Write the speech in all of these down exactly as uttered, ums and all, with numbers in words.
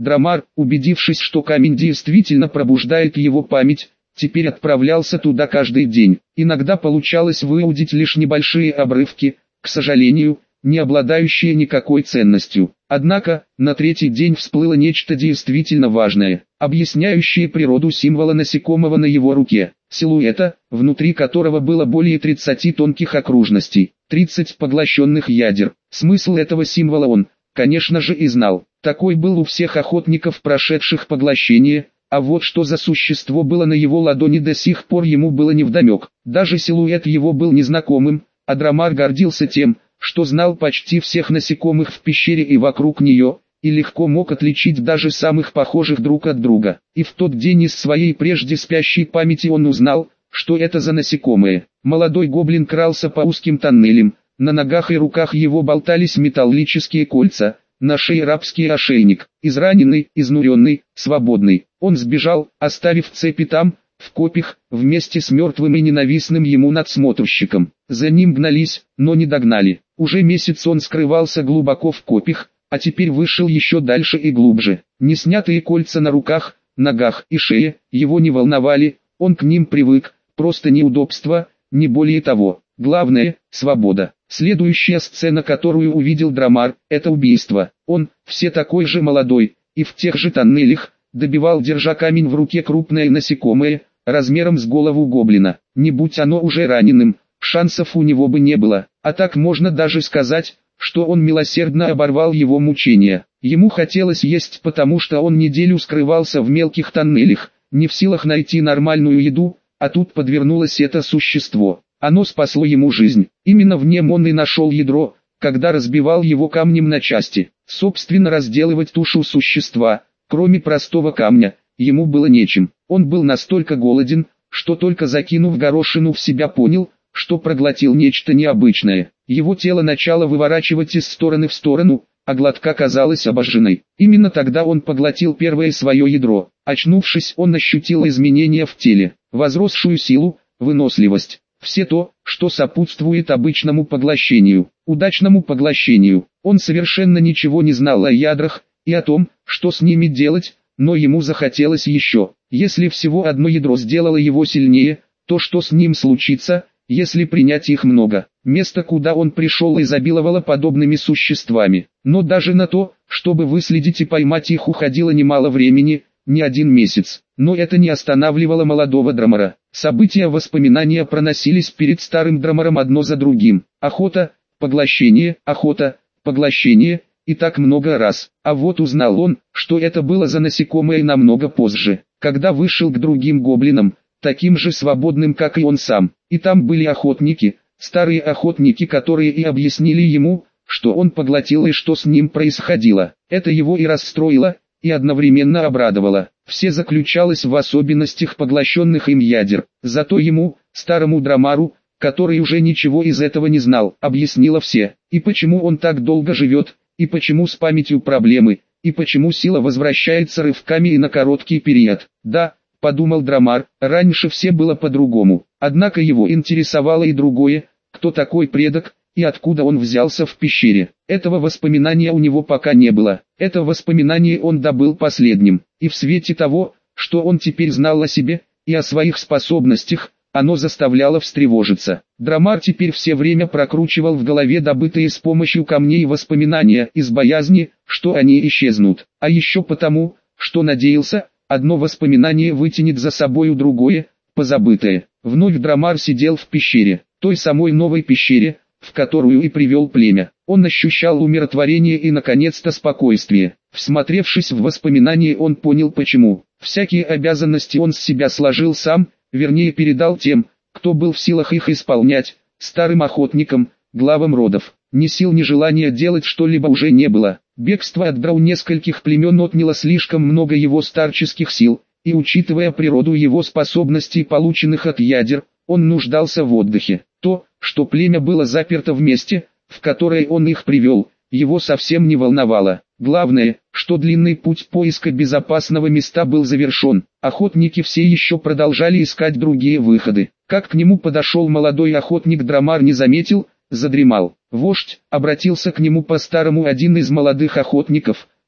Драмар, убедившись, что камень действительно пробуждает его память, теперь отправлялся туда каждый день. Иногда получалось выудить лишь небольшие обрывки, к сожалению, не обладающие никакой ценностью. Однако, на третий день всплыло нечто действительно важное, объясняющее природу символа насекомого на его руке, силуэта, внутри которого было более тридцати тонких окружностей, тридцать поглощенных ядер. Смысл этого символа он, конечно же, и знал. Такой был у всех охотников, прошедших поглощение, а вот что за существо было на его ладони, до сих пор ему было невдомек. Даже силуэт его был незнакомым, а Драмар гордился тем, что знал почти всех насекомых в пещере и вокруг нее, и легко мог отличить даже самых похожих друг от друга. И в тот день из своей прежде спящей памяти он узнал, что это за насекомые. Молодой гоблин крался по узким тоннелям, на ногах и руках его болтались металлические кольца, на шее рабский ошейник. Израненный, изнуренный, свободный, он сбежал, оставив цепи там, в копьях, вместе с мертвым и ненавистным ему надсмотрщиком. За ним гнались, но не догнали. Уже месяц он скрывался глубоко в копьях, а теперь вышел еще дальше и глубже. Неснятые кольца на руках, ногах и шее его не волновали, он к ним привык, просто неудобство, не более того. Главное – свобода. Следующая сцена, которую увидел Драмар, это убийство. Он, все такой же молодой, и в тех же тоннелях, добивал, держа камень в руке, крупное насекомое, размером с голову гоблина. Не будь оно уже раненым, шансов у него бы не было, а так можно даже сказать, что он милосердно оборвал его мучения. Ему хотелось есть, потому что он неделю скрывался в мелких тоннелях, не в силах найти нормальную еду, а тут подвернулось это существо. Оно спасло ему жизнь. Именно в нем он и нашел ядро, когда разбивал его камнем на части. Собственно, разделывать тушу существа, кроме простого камня, ему было нечем. Он был настолько голоден, что только закинув горошину в себя, понял, что проглотил нечто необычное. Его тело начало выворачивать из стороны в сторону, а глотка казалась обожженной. Именно тогда он поглотил первое свое ядро. Очнувшись, он ощутил изменения в теле, возросшую силу, выносливость. Все то, что сопутствует обычному поглощению, удачному поглощению. Он совершенно ничего не знал о ядрах и о том, что с ними делать, но ему захотелось еще. Если всего одно ядро сделало его сильнее, то что с ним случится, если принять их много? Место, куда он пришел, изобиловало подобными существами. Но даже на то, чтобы выследить и поймать их, уходило немало времени, не один месяц. Но это не останавливало молодого Драмара. События, воспоминания проносились перед старым Драмаром одно за другим. Охота, поглощение, охота, поглощение, и так много раз. А вот узнал он, что это было за насекомое намного позже, когда вышел к другим гоблинам, таким же свободным, как и он сам. И там были охотники, старые охотники, которые и объяснили ему, что он поглотил и что с ним происходило. Это его и расстроило, и одновременно обрадовало. Все заключалось в особенностях поглощенных им ядер. Зато ему, старому Драмару, который уже ничего из этого не знал, объяснило все. И почему он так долго живет, и почему с памятью проблемы, и почему сила возвращается рывками и на короткий период. Да, подумал Драмар, раньше все было по-другому. Однако его интересовало и другое, кто такой предок, и откуда он взялся в пещере. Этого воспоминания у него пока не было. Это воспоминание он добыл последним. И в свете того, что он теперь знал о себе, и о своих способностях, оно заставляло встревожиться. Драмар теперь все время прокручивал в голове добытые с помощью камней воспоминания из боязни, что они исчезнут. А еще потому, что надеялся, одно воспоминание вытянет за собою другое, позабытое. Вновь Драмар сидел в пещере, той самой новой пещере, в которую и привел племя. Он ощущал умиротворение и наконец-то спокойствие. Всмотревшись в воспоминания, он понял почему. Всякие обязанности он с себя сложил сам, вернее передал тем, кто был в силах их исполнять, старым охотникам, главам родов. Ни сил, ни желания делать что-либо уже не было. Бегство от драу нескольких племен отняло слишком много его старческих сил, и учитывая природу его способностей, полученных от ядер, он нуждался в отдыхе. То, что племя было заперто в месте, в которое он их привел, его совсем не волновало. Главное, что длинный путь поиска безопасного места был завершен. Охотники все еще продолжали искать другие выходы. Как к нему подошел молодой охотник, Драмар не заметил, задремал. Вождь обратился к нему по-старому один из молодых охотников,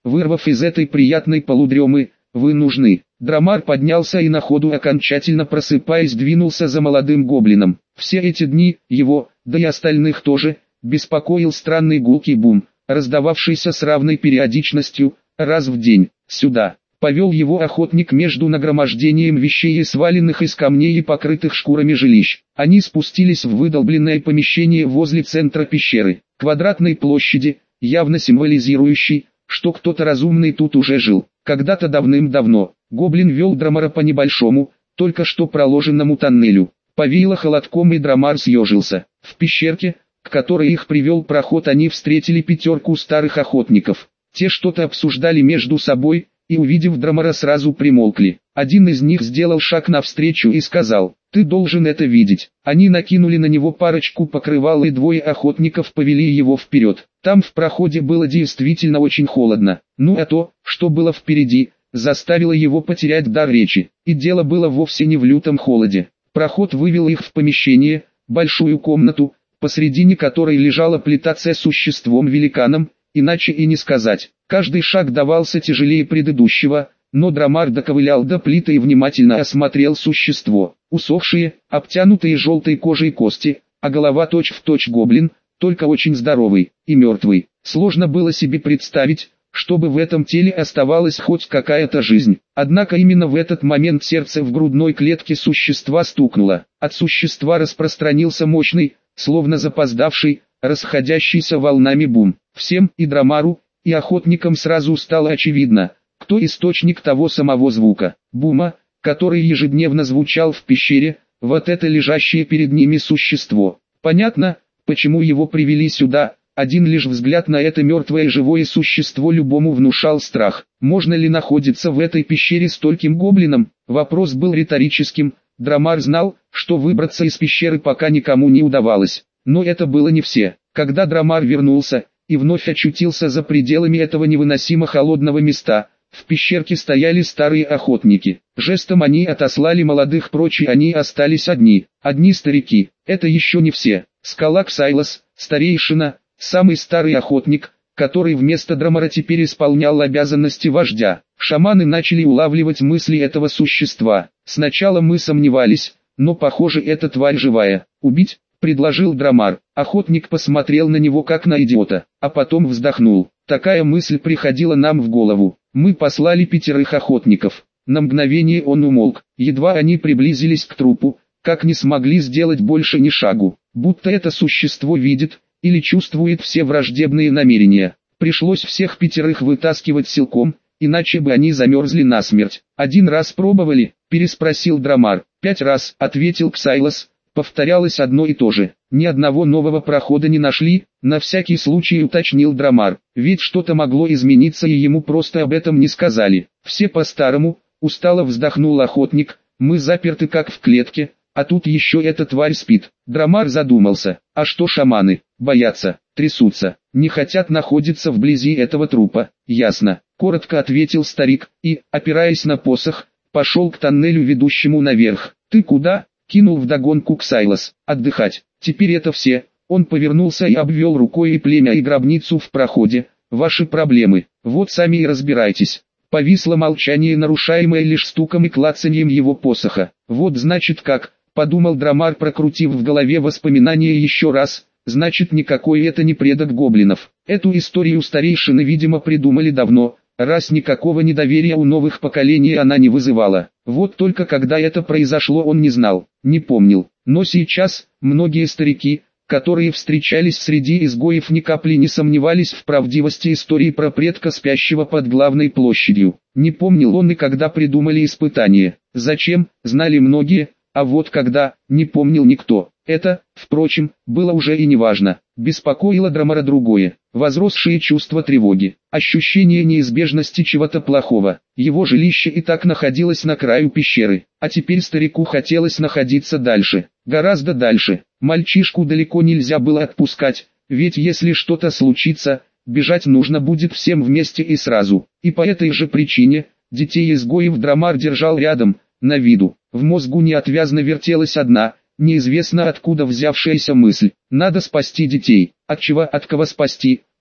вырвав из этой приятной полудремы, вы нужны. Драмар поднялся и на ходу, окончательно просыпаясь, двинулся за молодым гоблином. Все эти дни, его, да и остальных тоже, беспокоил странный гулкий бум, раздававшийся с равной периодичностью, раз в день. Сюда повел его охотник между нагромождением вещей, сваленных из камней и покрытых шкурами жилищ. Они спустились в выдолбленное помещение возле центра пещеры, квадратной площади, явно символизирующей, что кто-то разумный тут уже жил. Когда-то давным-давно, гоблин вел Драмара по небольшому, только что проложенному тоннелю. Повеяло холодком, и Драмар съежился. В пещерке, к которой их привел проход, они встретили пятерку старых охотников. Те что-то обсуждали между собой, и, увидев Драмара, сразу примолкли. Один из них сделал шаг навстречу и сказал: «Ты должен это видеть». Они накинули на него парочку покрывал, и двое охотников повели его вперед. Там в проходе было действительно очень холодно. Ну а то, что было впереди, заставило его потерять дар речи. И дело было вовсе не в лютом холоде. Проход вывел их в помещение, большую комнату, посредине которой лежала плита с существом-великаном, иначе и не сказать. Каждый шаг давался тяжелее предыдущего, но Драмар доковылял до плиты и внимательно осмотрел существо. Усохшие, обтянутые желтой кожей кости, а голова точь-в-точь гоблин, только очень здоровый и мертвый. Сложно было себе представить, чтобы в этом теле оставалась хоть какая-то жизнь. Однако именно в этот момент сердце в грудной клетке существа стукнуло. От существа распространился мощный, словно запоздавший, расходящийся волнами бум. Всем, и Драмару, и охотникам, сразу стало очевидно, кто источник того самого звука, бума, который ежедневно звучал в пещере. Вот это лежащее перед ними существо. Понятно, почему его привели сюда. Один лишь взгляд на это мертвое живое существо любому внушал страх. Можно ли находиться в этой пещере стольким гоблинам? Вопрос был риторическим. Драмар знал, что выбраться из пещеры пока никому не удавалось. Но это было не все. Когда Драмар вернулся и вновь очутился за пределами этого невыносимо холодного места, в пещерке стояли старые охотники. Жестом они отослали молодых прочь, и они остались одни. Одни старики. Это еще не все. Скала Ксайлос, старейшина, самый старый охотник, который вместо Драмара теперь исполнял обязанности вождя. Шаманы начали улавливать мысли этого существа. Сначала мы сомневались, но похоже, эта тварь живая. «Убить?» — предложил Драмар. Охотник посмотрел на него как на идиота, а потом вздохнул. Такая мысль приходила нам в голову. Мы послали пятерых охотников. На мгновение он умолк. Едва они приблизились к трупу, как не смогли сделать больше ни шагу. Будто это существо видит или чувствует все враждебные намерения. Пришлось всех пятерых вытаскивать силком, иначе бы они замерзли насмерть. «Один раз пробовали?» — переспросил Драмар. «Пять раз», — ответил Ксайлос. Повторялось одно и то же. Ни одного нового прохода не нашли, на всякий случай уточнил Драмар. Ведь что-то могло измениться, и ему просто об этом не сказали. Все по-старому, устало вздохнул охотник. Мы заперты как в клетке, а тут еще эта тварь спит. Драмар задумался. А что шаманы? Боятся, трясутся, не хотят находиться вблизи этого трупа. Ясно, коротко ответил старик и, опираясь на посох, пошел к тоннелю, ведущему наверх. Ты куда? Кинул вдогонку Ксайлос. Отдыхать. Теперь это все. Он повернулся и обвел рукой и племя, и гробницу в проходе. Ваши проблемы. Вот сами и разбирайтесь. Повисло молчание, нарушаемое лишь стуком и клацаньем его посоха. Вот значит как, подумал Драмар, прокрутив в голове воспоминания еще раз. Значит, никакой это не предок гоблинов. Эту историю старейшины, видимо, придумали давно, раз никакого недоверия у новых поколений она не вызывала. Вот только когда это произошло, он не знал, не помнил. Но сейчас, многие старики, которые встречались среди изгоев, ни капли не сомневались в правдивости истории про предка, спящего под главной площадью. Не помнил он и когда придумали испытание. Зачем, знали многие, а вот когда, не помнил никто. Это, впрочем, было уже и неважно. Беспокоило Драмара другое. Возросшие чувства тревоги, ощущение неизбежности чего-то плохого. Его жилище и так находилось на краю пещеры, а теперь старику хотелось находиться дальше, гораздо дальше. Мальчишку далеко нельзя было отпускать, ведь если что-то случится, бежать нужно будет всем вместе и сразу. И по этой же причине, детей-изгоев Драмар держал рядом, на виду. В мозгу неотвязно вертелась одна, неизвестно откуда взявшаяся мысль. Надо спасти детей. От чего, от кого спасти?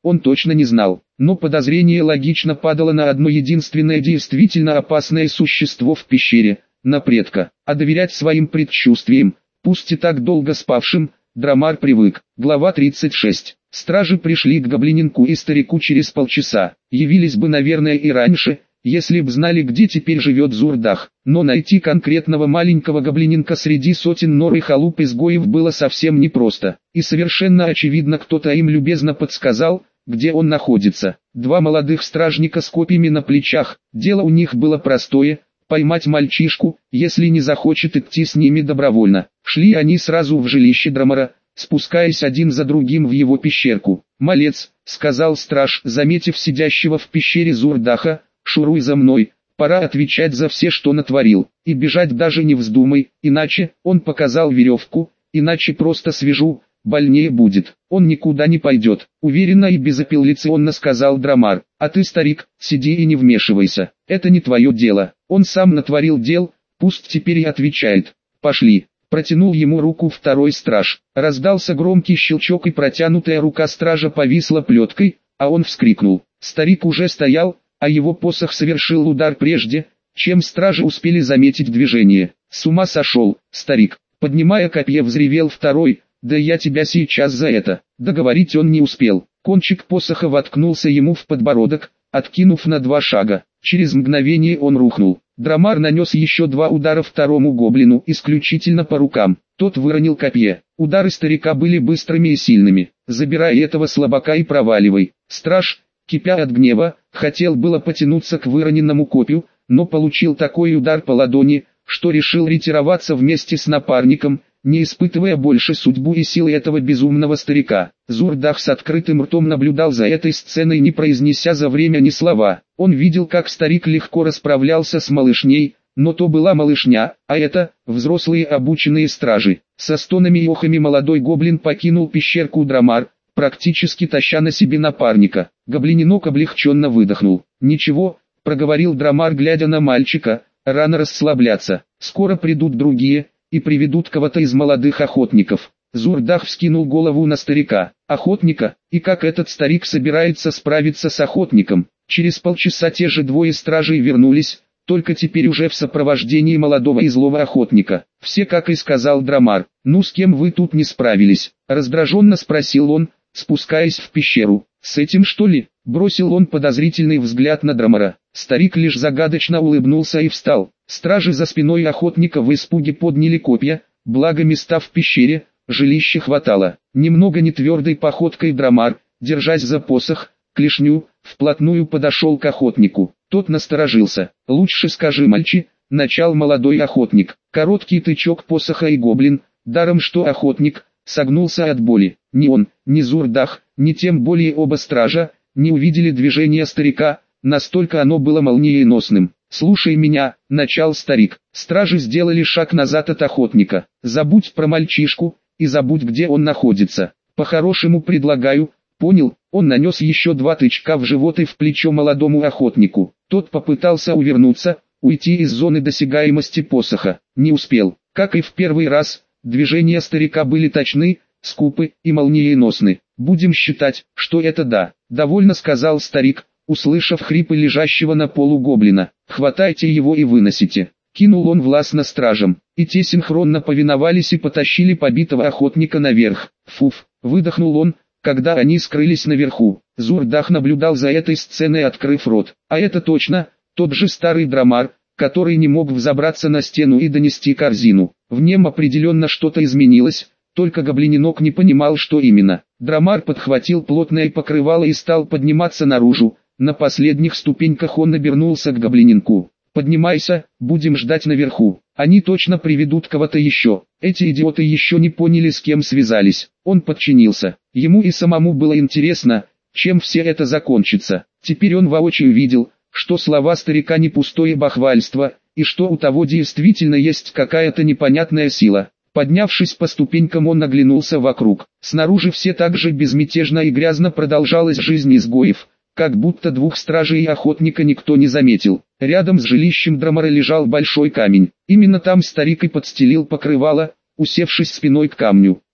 он точно не знал. Но подозрение логично падало на одно единственное действительно опасное существо в пещере, на предка. А доверять своим предчувствиям, пусть и так долго спавшим, Драмар привык. Глава тридцать шесть. Стражи пришли к гоблиненку и старику через полчаса. Явились бы, наверное, и раньше, если б знали, где теперь живет Зурдах. Но найти конкретного маленького гоблиненка среди сотен нор и халуп изгоев было совсем непросто. И совершенно очевидно, кто-то им любезно подсказал, где он находится. Два молодых стражника с копьями на плечах. Дело у них было простое – поймать мальчишку, если не захочет идти с ними добровольно. Шли они сразу в жилище Драмара, спускаясь один за другим в его пещерку. «Малец», — сказал страж, заметив сидящего в пещере Зурдаха, — «шуруй за мной, пора отвечать за все, что натворил, и бежать даже не вздумай, иначе», — он показал веревку, — «иначе просто свяжу, больнее будет». «Он никуда не пойдет», — уверенно и безапелляционно сказал Драмар. «А ты, старик, сиди и не вмешивайся, это не твое дело, он сам натворил дел, пусть теперь и отвечает. Пошли». Протянул ему руку второй страж. Раздался громкий щелчок, и протянутая рука стража повисла плеткой, а он вскрикнул. Старик уже стоял, а его посох совершил удар прежде, чем стражи успели заметить движение. «С ума сошел, старик!» Поднимая копье, взревел второй. «Да я тебя сейчас за это!» Договорить он не успел. Кончик посоха воткнулся ему в подбородок, откинув на два шага. Через мгновение он рухнул. Драмар нанес еще два удара второму гоблину, исключительно по рукам. Тот выронил копье. Удары старика были быстрыми и сильными. «Забирай этого слабака и проваливай». Страж, кипя от гнева, хотел было потянуться к выроненному копью, но получил такой удар по ладони, что решил ретироваться вместе с напарником, не испытывая больше судьбу и силы этого безумного старика. Зурдах с открытым ртом наблюдал за этой сценой, не произнеся за время ни слова. Он видел, как старик легко расправлялся с малышней, но то была малышня, а это взрослые обученные стражи. Со стонами и охами молодой гоблин покинул пещерку Драмар, практически таща на себе напарника. Гоблиненок облегченно выдохнул. «Ничего», — проговорил Драмар, глядя на мальчика, — «рано расслабляться, скоро придут другие и приведут кого-то из молодых охотников». Зурдах вскинул голову на старика. «Охотника? И как этот старик собирается справиться с охотником?» Через полчаса те же двое стражей вернулись, только теперь уже в сопровождении молодого и злого охотника. «Все, как и сказал Драмар. Ну, с кем вы тут не справились?» Раздраженно спросил он, спускаясь в пещеру. «С этим, что ли?» Бросил он подозрительный взгляд на Драмара. Старик лишь загадочно улыбнулся и встал. Стражи за спиной охотника в испуге подняли копья, благо места в пещере, жилища хватало. Немного нетвердой походкой Драмар, держась за посох, клешню, вплотную подошел к охотнику. Тот насторожился. «Лучше скажи, мальчи», — начал молодой охотник. Короткий тычок посоха, и гоблин, даром что охотник, согнулся от боли. Ни он, ни Зурдах, ни тем более оба стража, не увидели движения старика, настолько оно было молниеносным. «Слушай меня», — начал старик. Стражи сделали шаг назад от охотника. «Забудь про мальчишку, и забудь, где он находится. По-хорошему предлагаю». «Понял». Он нанес еще два тычка в живот и в плечо молодому охотнику. Тот попытался увернуться, уйти из зоны досягаемости посоха. Не успел. Как и в первый раз, движения старика были точны, скупы и молниеносны. «Будем считать, что это да», — довольно сказал старик, услышав хрипы лежащего на полу гоблина. «Хватайте его и выносите». Кинул он властно стражам, и те синхронно повиновались и потащили побитого охотника наверх. «Фуф», — выдохнул он, когда они скрылись наверху. Зурдах наблюдал за этой сценой, открыв рот. А это точно тот же старый Драмар, который не мог взобраться на стену и донести корзину. В нем определенно что-то изменилось, только гоблиненок не понимал, что именно. Драмар подхватил плотное покрывало и стал подниматься наружу. На последних ступеньках он обернулся к гоблиненку. «Поднимайся, будем ждать наверху. Они точно приведут кого-то еще». Эти идиоты еще не поняли, с кем связались. Он подчинился. Ему и самому было интересно, чем все это закончится. Теперь он воочию видел, что слова старика не пустое бахвальство, и что у того действительно есть какая-то непонятная сила. Поднявшись по ступенькам, он оглянулся вокруг. Снаружи все так же безмятежно и грязно продолжалась жизнь изгоев, как будто двух стражей и охотника никто не заметил. Рядом с жилищем Драмара лежал большой камень. Именно там старик и подстелил покрывало, усевшись спиной к камню.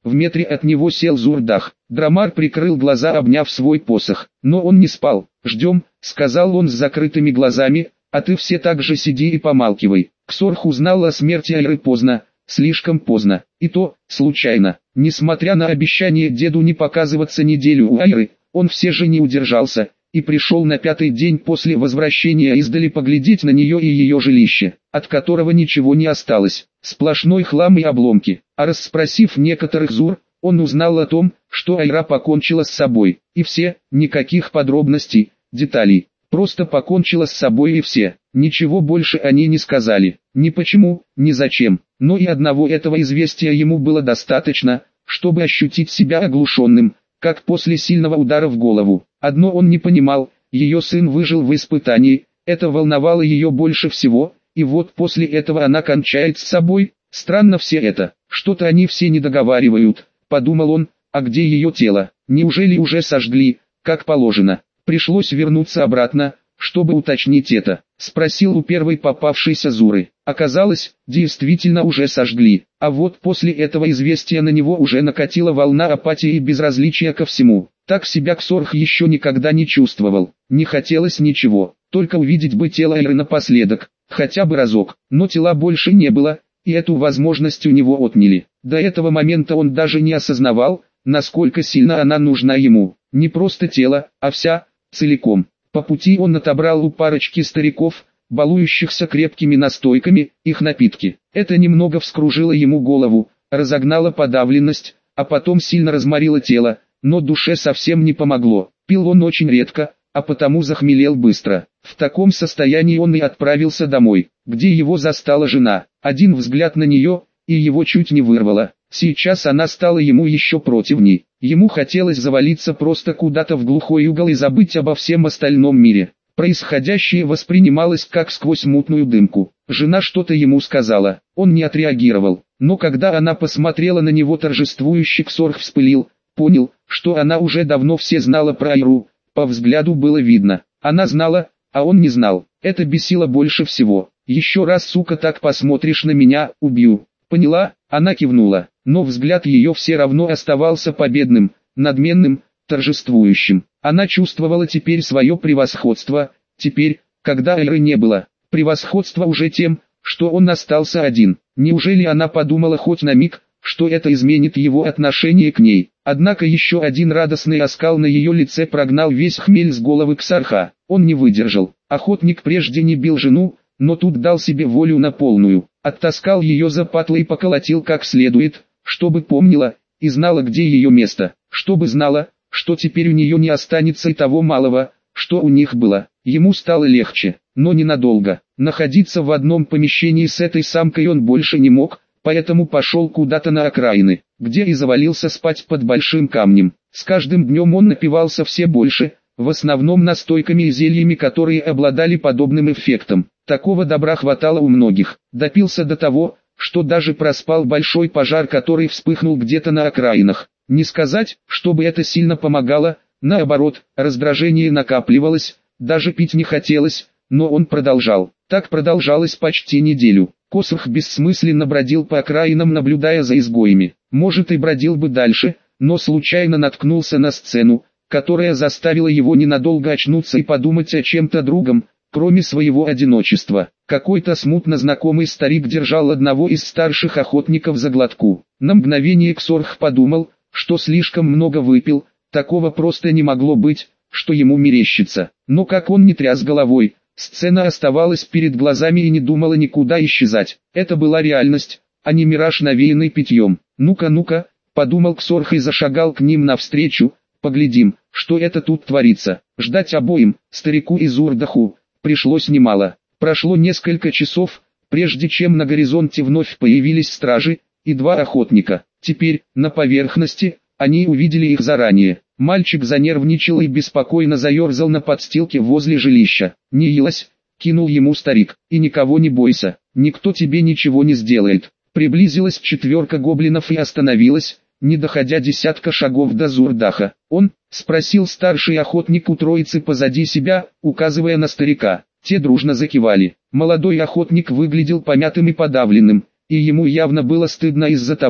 В метре от него сел Зурдах. Драмар прикрыл глаза, обняв свой посох. Но он не спал. «Ждем», — сказал он с закрытыми глазами, — «а ты все так же сиди и помалкивай». Ксорх узнал о смерти Айры поздно, слишком поздно, и то, случайно. Несмотря на обещание деду не показываться неделю у Айры, он все же не удержался, и пришел на пятый день после возвращения издали поглядеть на нее и ее жилище, от которого ничего не осталось, сплошной хлам и обломки. А расспросив некоторых Зур, он узнал о том, что Айра покончила с собой, и все, никаких подробностей, деталей, просто покончила с собой и все, ничего больше они не сказали, ни почему, ни зачем, но и одного этого известия ему было достаточно, чтобы ощутить себя оглушенным, как после сильного удара в голову. Одно он не понимал, ее сын выжил в испытании, это волновало ее больше всего, и вот после этого она кончает с собой. Странно все это, что-то они все не договаривают, подумал он. А где ее тело? Неужели уже сожгли, как положено? Пришлось вернуться обратно, чтобы уточнить это. Спросил у первой попавшейся Зуры. Оказалось, действительно уже сожгли. А вот после этого известия на него уже накатила волна апатии и безразличия ко всему. Так себя Ксорх еще никогда не чувствовал. Не хотелось ничего, только увидеть бы тело Айры напоследок, хотя бы разок. Но тела больше не было, и эту возможность у него отняли. До этого момента он даже не осознавал, насколько сильно она нужна ему. Не просто тело, а вся, целиком. По пути он отобрал у парочки стариков, балующихся крепкими настойками, их напитки. Это немного вскружило ему голову, разогнало подавленность, а потом сильно разморило тело, но душе совсем не помогло. Пил он очень редко, а потому захмелел быстро. В таком состоянии он и отправился домой, где его застала жена. Один взгляд на нее, и его чуть не вырвало. Сейчас она стала ему еще противней. Ему хотелось завалиться просто куда-то в глухой угол и забыть обо всем остальном мире. Происходящее воспринималось как сквозь мутную дымку. Жена что-то ему сказала, он не отреагировал. Но когда она посмотрела на него торжествующе, Ксорх вспылил, понял, что она уже давно все знала про Айру. По взгляду было видно, она знала, а он не знал. Это бесило больше всего. «Еще раз, сука, так посмотришь на меня, убью». «Поняла?» — она кивнула, но взгляд ее все равно оставался победным, надменным, торжествующим. Она чувствовала теперь свое превосходство, теперь, когда Айры не было. Превосходство уже тем, что он остался один. Неужели она подумала хоть на миг, что это изменит его отношение к ней? Однако еще один радостный оскал на ее лице прогнал весь хмель с головы Ксарха. Он не выдержал. Охотник прежде не бил жену, но тут дал себе волю на полную. Оттаскал ее за патло и поколотил как следует, чтобы помнила и знала, где ее место. Чтобы знала, что теперь у нее не останется и того малого, что у них было. Ему стало легче, но ненадолго. Находиться в одном помещении с этой самкой он больше не мог, поэтому пошел куда-то на окраины, где и завалился спать под большим камнем. С каждым днем он напивался все больше, в основном настойками и зельями, которые обладали подобным эффектом. Такого добра хватало у многих. Допился до того, что даже проспал большой пожар, который вспыхнул где-то на окраинах. Не сказать, чтобы это сильно помогало, наоборот, раздражение накапливалось, даже пить не хотелось, но он продолжал. Так продолжалось почти неделю. Косрх бессмысленно бродил по окраинам, наблюдая за изгоями. Может, и бродил бы дальше, но случайно наткнулся на сцену, которая заставила его ненадолго очнуться и подумать о чем-то другом, кроме своего одиночества. Какой-то смутно знакомый старик держал одного из старших охотников за глотку. На мгновение Ксорх подумал, что слишком много выпил, такого просто не могло быть, что ему мерещится. Но как он не тряс головой, сцена оставалась перед глазами и не думала никуда исчезать. Это была реальность, а не мираж, навеянный питьем. «Ну-ка, ну-ка», — подумал Ксорх и зашагал к ним навстречу. «Поглядим, что это тут творится». Ждать обоим, старику и Зурдаху, пришлось немало. Прошло несколько часов, прежде чем на горизонте вновь появились стражи и два охотника. Теперь, на поверхности, они увидели их заранее. Мальчик занервничал и беспокойно заерзал на подстилке возле жилища. «Не елась», — кинул ему старик, — «и никого не бойся, никто тебе ничего не сделает». Приблизилась четверка гоблинов и остановилась, не доходя десятка шагов до Зурдаха. «Он?» — спросил старший охотник у троицы позади себя, указывая на старика. Те дружно закивали. Молодой охотник выглядел помятым и подавленным, и ему явно было стыдно из-за того,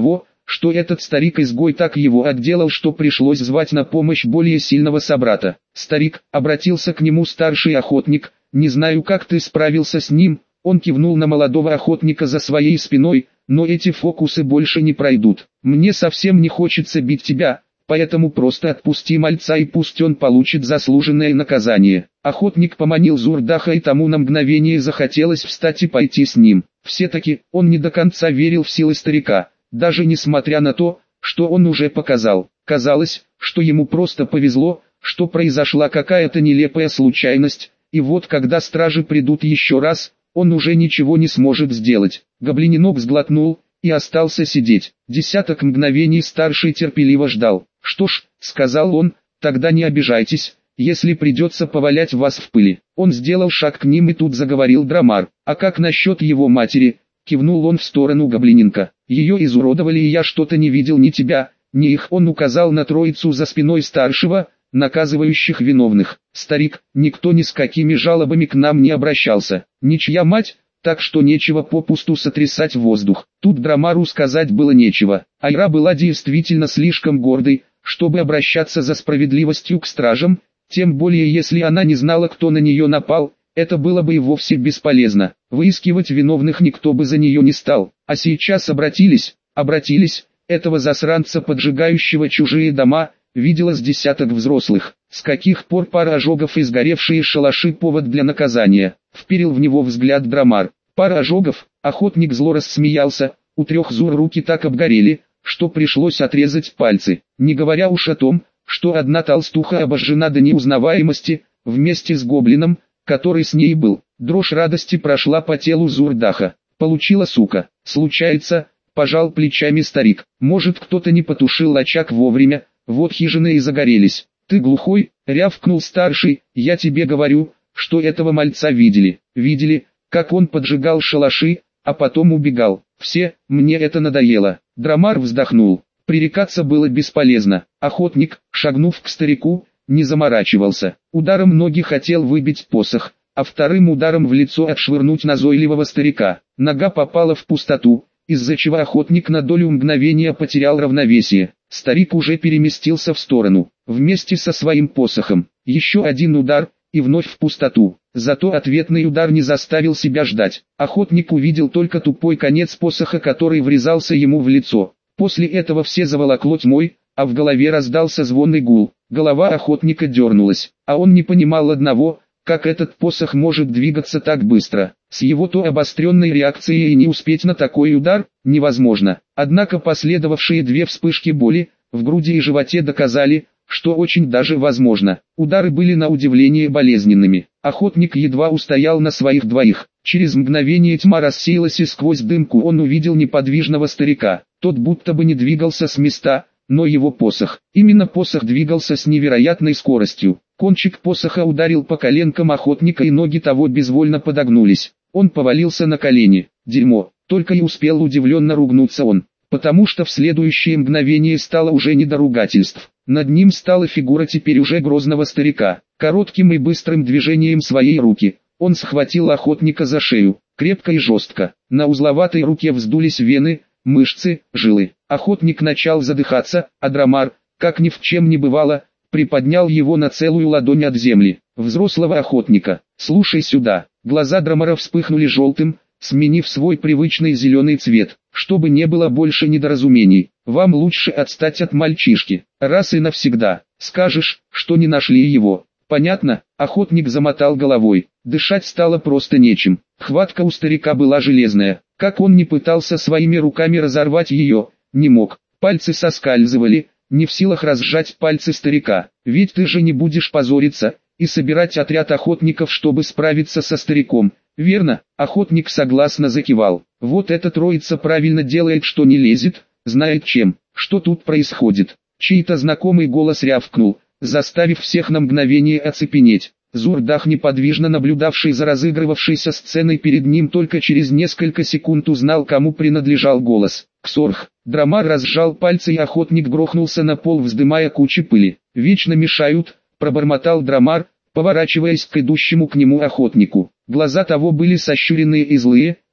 что этот старик-изгой так его отделал, что пришлось звать на помощь более сильного собрата. «Старик», — обратился к нему старший охотник, — «не знаю, как ты справился с ним». Он кивнул на молодого охотника за своей спиной, «но эти фокусы больше не пройдут. Мне совсем не хочется бить тебя, поэтому просто отпусти мальца и пусть он получит заслуженное наказание». Охотник поманил Зурдаха, и тому на мгновение захотелось встать и пойти с ним. Все-таки он не до конца верил в силы старика, даже несмотря на то, что он уже показал. Казалось, что ему просто повезло, что произошла какая-то нелепая случайность, и вот когда стражи придут еще раз, он уже ничего не сможет сделать. Гоблиненок сглотнул и остался сидеть. Десяток мгновений старший терпеливо ждал. «Что ж», — сказал он, — «тогда не обижайтесь, если придется повалять вас в пыли». Он сделал шаг к ним, и тут заговорил Драмар. «А как насчет его матери?» — кивнул он в сторону гоблиненка. «Ее изуродовали, и я что-то не видел ни тебя, ни их». Он указал на троицу за спиной старшего, наказывающих виновных. «Старик, никто ни с какими жалобами к нам не обращался. Ничья мать, так что нечего попусту сотрясать воздух». Тут Драмару сказать было нечего. Айра была действительно слишком гордой, чтобы обращаться за справедливостью к стражам, тем более если она не знала, кто на нее напал, это было бы и вовсе бесполезно. Выискивать виновных никто бы за нее не стал. А сейчас обратились, обратились, этого засранца, поджигающего чужие дома, видела с десяток взрослых. С каких пор пара ожогов и сгоревшие шалаши повод для наказания? Вперил в него взгляд Драмар. Пара ожогов? Охотник зло рассмеялся. У трех зур руки так обгорели, что пришлось отрезать пальцы. Не говоря уж о том, что одна толстуха обожжена до неузнаваемости, вместе с гоблином, который с ней был. Дрожь радости прошла по телу Зурдаха. Получила, сука. Случается, пожал плечами старик. Может, кто-то не потушил очаг вовремя, вот хижины и загорелись. «Ты глухой?» — рявкнул старший. «Я тебе говорю, что этого мальца видели. Видели, как он поджигал шалаши, а потом убегал. Все, мне это надоело». Драмар вздохнул. Пререкаться было бесполезно. Охотник, шагнув к старику, не заморачивался. Ударом ноги хотел выбить посох, а вторым ударом в лицо отшвырнуть назойливого старика. Нога попала в пустоту, из-за чего охотник на долю мгновения потерял равновесие. Старик уже переместился в сторону, вместе со своим посохом. Еще один удар, и вновь в пустоту. Зато ответный удар не заставил себя ждать. Охотник увидел только тупой конец посоха, который врезался ему в лицо. После этого все заволокло тьмой, а в голове раздался звонный гул. Голова охотника дернулась, а он не понимал одного, как этот посох может двигаться так быстро. С его-то обостренной реакцией и не успеть на такой удар невозможно. Однако последовавшие две вспышки боли в груди и животе доказали, что очень даже возможно. Удары были на удивление болезненными. Охотник едва устоял на своих двоих. Через мгновение тьма рассеялась, и сквозь дымку он увидел неподвижного старика. Тот будто бы не двигался с места, но его посох, именно посох двигался с невероятной скоростью. Кончик посоха ударил по коленкам охотника, и ноги того безвольно подогнулись. Он повалился на колени. «Дерьмо!» — только и успел удивленно ругнуться он, потому что в следующее мгновение стало уже не до ругательств. Над ним стала фигура теперь уже грозного старика. Коротким и быстрым движением своей руки он схватил охотника за шею, крепко и жестко. На узловатой руке вздулись вены, мышцы, жилы. Охотник начал задыхаться, а Драмар, как ни в чем не бывало, приподнял его на целую ладонь от земли. Взрослого охотника. «Слушай сюда». Глаза Драмара вспыхнули желтым, сменив свой привычный зеленый цвет. «Чтобы не было больше недоразумений, вам лучше отстать от мальчишки. Раз и навсегда. Скажешь, что не нашли его. Понятно?» Охотник замотал головой. Дышать стало просто нечем. Хватка у старика была железная. Как он ни пытался своими руками разорвать ее, не мог. Пальцы соскальзывали, не в силах разжать пальцы старика. «Ведь ты же не будешь позориться и собирать отряд охотников, чтобы справиться со стариком, верно?» Охотник согласно закивал. «Вот эта троица правильно делает, что не лезет, знает чем. Что тут происходит?» Чей-то знакомый голос рявкнул, заставив всех на мгновение оцепенеть. Зурдах, неподвижно наблюдавший за разыгрывавшейся сценой перед ним, только через несколько секунд узнал, кому принадлежал голос. «Ксорх!» Драмар разжал пальцы, и охотник грохнулся на пол, вздымая кучи пыли. «Вечно мешают», — пробормотал Драмар, поворачиваясь к идущему к нему охотнику. Глаза того были сощуренные и злые, и,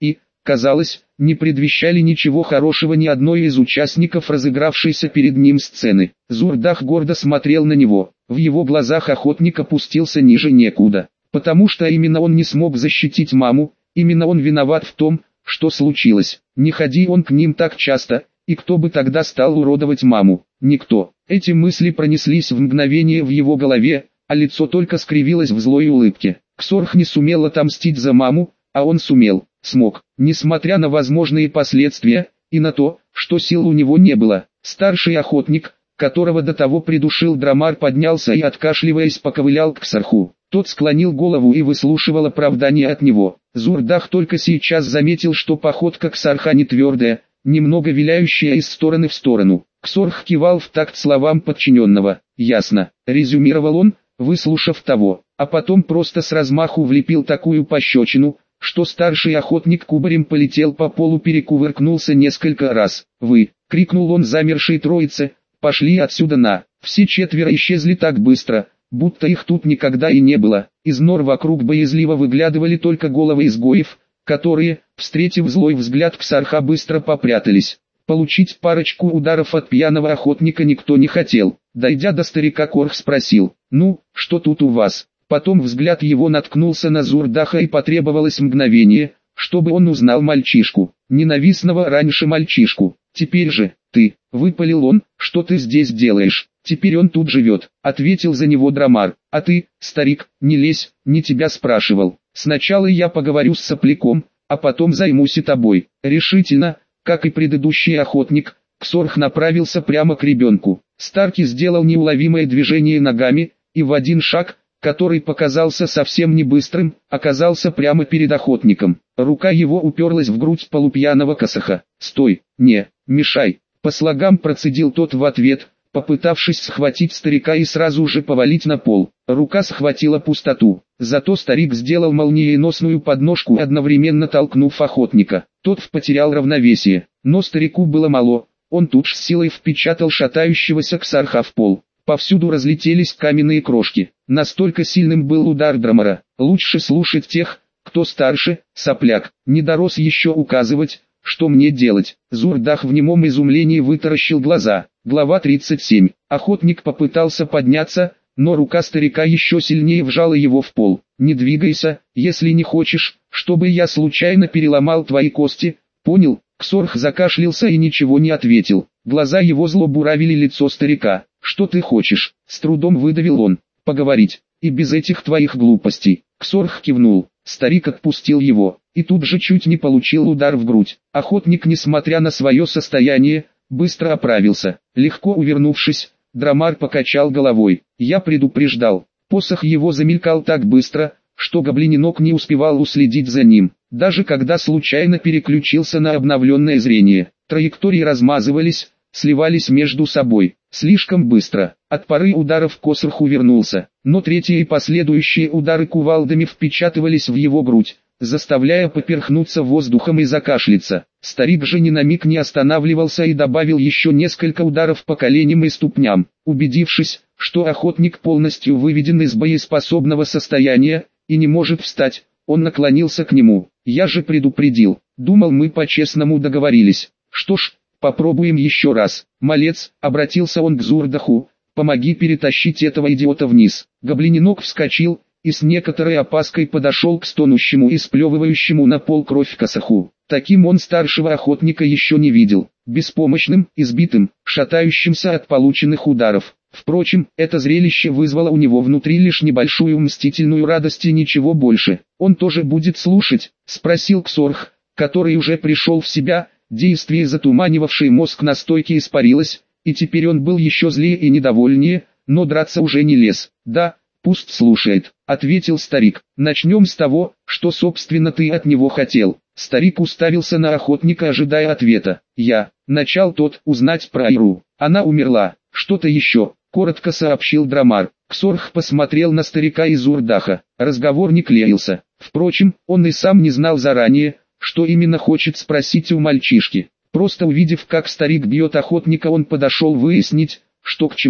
казалось, не предвещали ничего хорошего ни одной из участников разыгравшейся перед ним сцены. Зурдах гордо смотрел на него, в его глазах охотник опустился ниже некуда, потому что именно он не смог защитить маму, именно он виноват в том, что случилось. Не ходи он к ним так часто, и кто бы тогда стал уродовать маму? Никто. Эти мысли пронеслись в мгновение в его голове, а лицо только скривилось в злой улыбке. Ксорх не сумел отомстить за маму, а он сумел, смог, несмотря на возможные последствия, и на то, что сил у него не было. Старший охотник, которого до того придушил Драмар, поднялся и, откашливаясь, поковылял к Ксорху. Тот склонил голову и выслушивал оправдание от него. Зурдах только сейчас заметил, что походка Ксорха не твердая, немного виляющая из стороны в сторону. Ксорх кивал в такт словам подчиненного. «Ясно», — резюмировал он, выслушав того, а потом просто с размаху влепил такую пощечину, что старший охотник кубарем полетел по полу, перекувыркнулся несколько раз. «Вы!» — крикнул он замершей троице, «пошли отсюда на!» Все четверо исчезли так быстро, будто их тут никогда и не было. Из нор вокруг боязливо выглядывали только головы изгоев, которые, встретив злой взгляд Ксорха, быстро попрятались. Получить парочку ударов от пьяного охотника никто не хотел. Дойдя до старика, Корх спросил: «Ну, что тут у вас?» Потом взгляд его наткнулся на Зурдаха, и потребовалось мгновение, чтобы он узнал мальчишку, ненавистного раньше мальчишку. «Теперь же, ты», — выпалил он, — «что ты здесь делаешь?» «Теперь он тут живет», — ответил за него Драмар. «А ты, старик, не лезь, не тебя спрашивал. Сначала я поговорю с сопляком, а потом займусь и тобой». Решительно, как и предыдущий охотник, Ксорх направился прямо к ребенку. Старки сделал неуловимое движение ногами, и в один шаг, который показался совсем не быстрым, оказался прямо перед охотником. Рука его уперлась в грудь полупьяного Косаха. «Стой, не мешай!» По слогам процедил тот в ответ, попытавшись схватить старика и сразу же повалить на пол. Рука схватила пустоту. Зато старик сделал молниеносную подножку, одновременно толкнув охотника. Тот потерял равновесие, но старику было мало. Он тут же с силой впечатал шатающегося Ксорха в пол. Повсюду разлетелись каменные крошки. Настолько сильным был удар Драмара. Лучше слушать тех, кто старше, сопляк. Не дорос еще указывать, что мне делать. Зурдах в немом изумлении вытаращил глаза. Глава тридцать семь. Охотник попытался подняться, но рука старика еще сильнее вжала его в пол. «Не двигайся, если не хочешь, чтобы я случайно переломал твои кости, понял?» Ксорх закашлялся и ничего не ответил. Глаза его зло буравили лицо старика. «Что ты хочешь?» — с трудом выдавил он. «Поговорить, и без этих твоих глупостей». Ксорх кивнул. Старик отпустил его, и тут же чуть не получил удар в грудь. Охотник, несмотря на свое состояние, быстро оправился. Легко увернувшись, Драмар покачал головой. «Я предупреждал». Посох его замелькал так быстро, что гоблининок не успевал уследить за ним. Даже когда случайно переключился на обновленное зрение, траектории размазывались, сливались между собой. Слишком быстро. От пары ударов Косрх увернулся, но третьи и последующие удары кувалдами впечатывались в его грудь, заставляя поперхнуться воздухом и закашляться. Старик же ни на миг не останавливался и добавил еще несколько ударов по коленям и ступням. Убедившись, что охотник полностью выведен из боеспособного состояния и не может встать, он наклонился к нему. «Я же предупредил, думал, мы по-честному договорились. Что ж, попробуем еще раз». «Малец», — обратился он к Зурдаху, — «помоги перетащить этого идиота вниз». Гоблининок вскочил и с некоторой опаской подошел к стонущему и сплевывающему на пол кровь Косаху. Таким он старшего охотника еще не видел, беспомощным, избитым, шатающимся от полученных ударов. Впрочем, это зрелище вызвало у него внутри лишь небольшую мстительную радость и ничего больше. «Он тоже будет слушать?» — спросил Ксорх, который уже пришел в себя. Действие, затуманивавшее мозг настойки, испарилось, и теперь он был еще злее и недовольнее, но драться уже не лез. «Да, пусть слушает», — ответил старик. «Начнем с того, что собственно ты от него хотел». Старик уставился на охотника, ожидая ответа. «Я», — начал тот, — «узнать про Айру. Она умерла. Что-то еще», — коротко сообщил Драмар. Ксорх посмотрел на старика и Зурдаха. Разговор не клеился. Впрочем, он и сам не знал заранее, что именно хочет спросить у мальчишки. Просто увидев, как старик бьет охотника, он подошел выяснить, что к чему.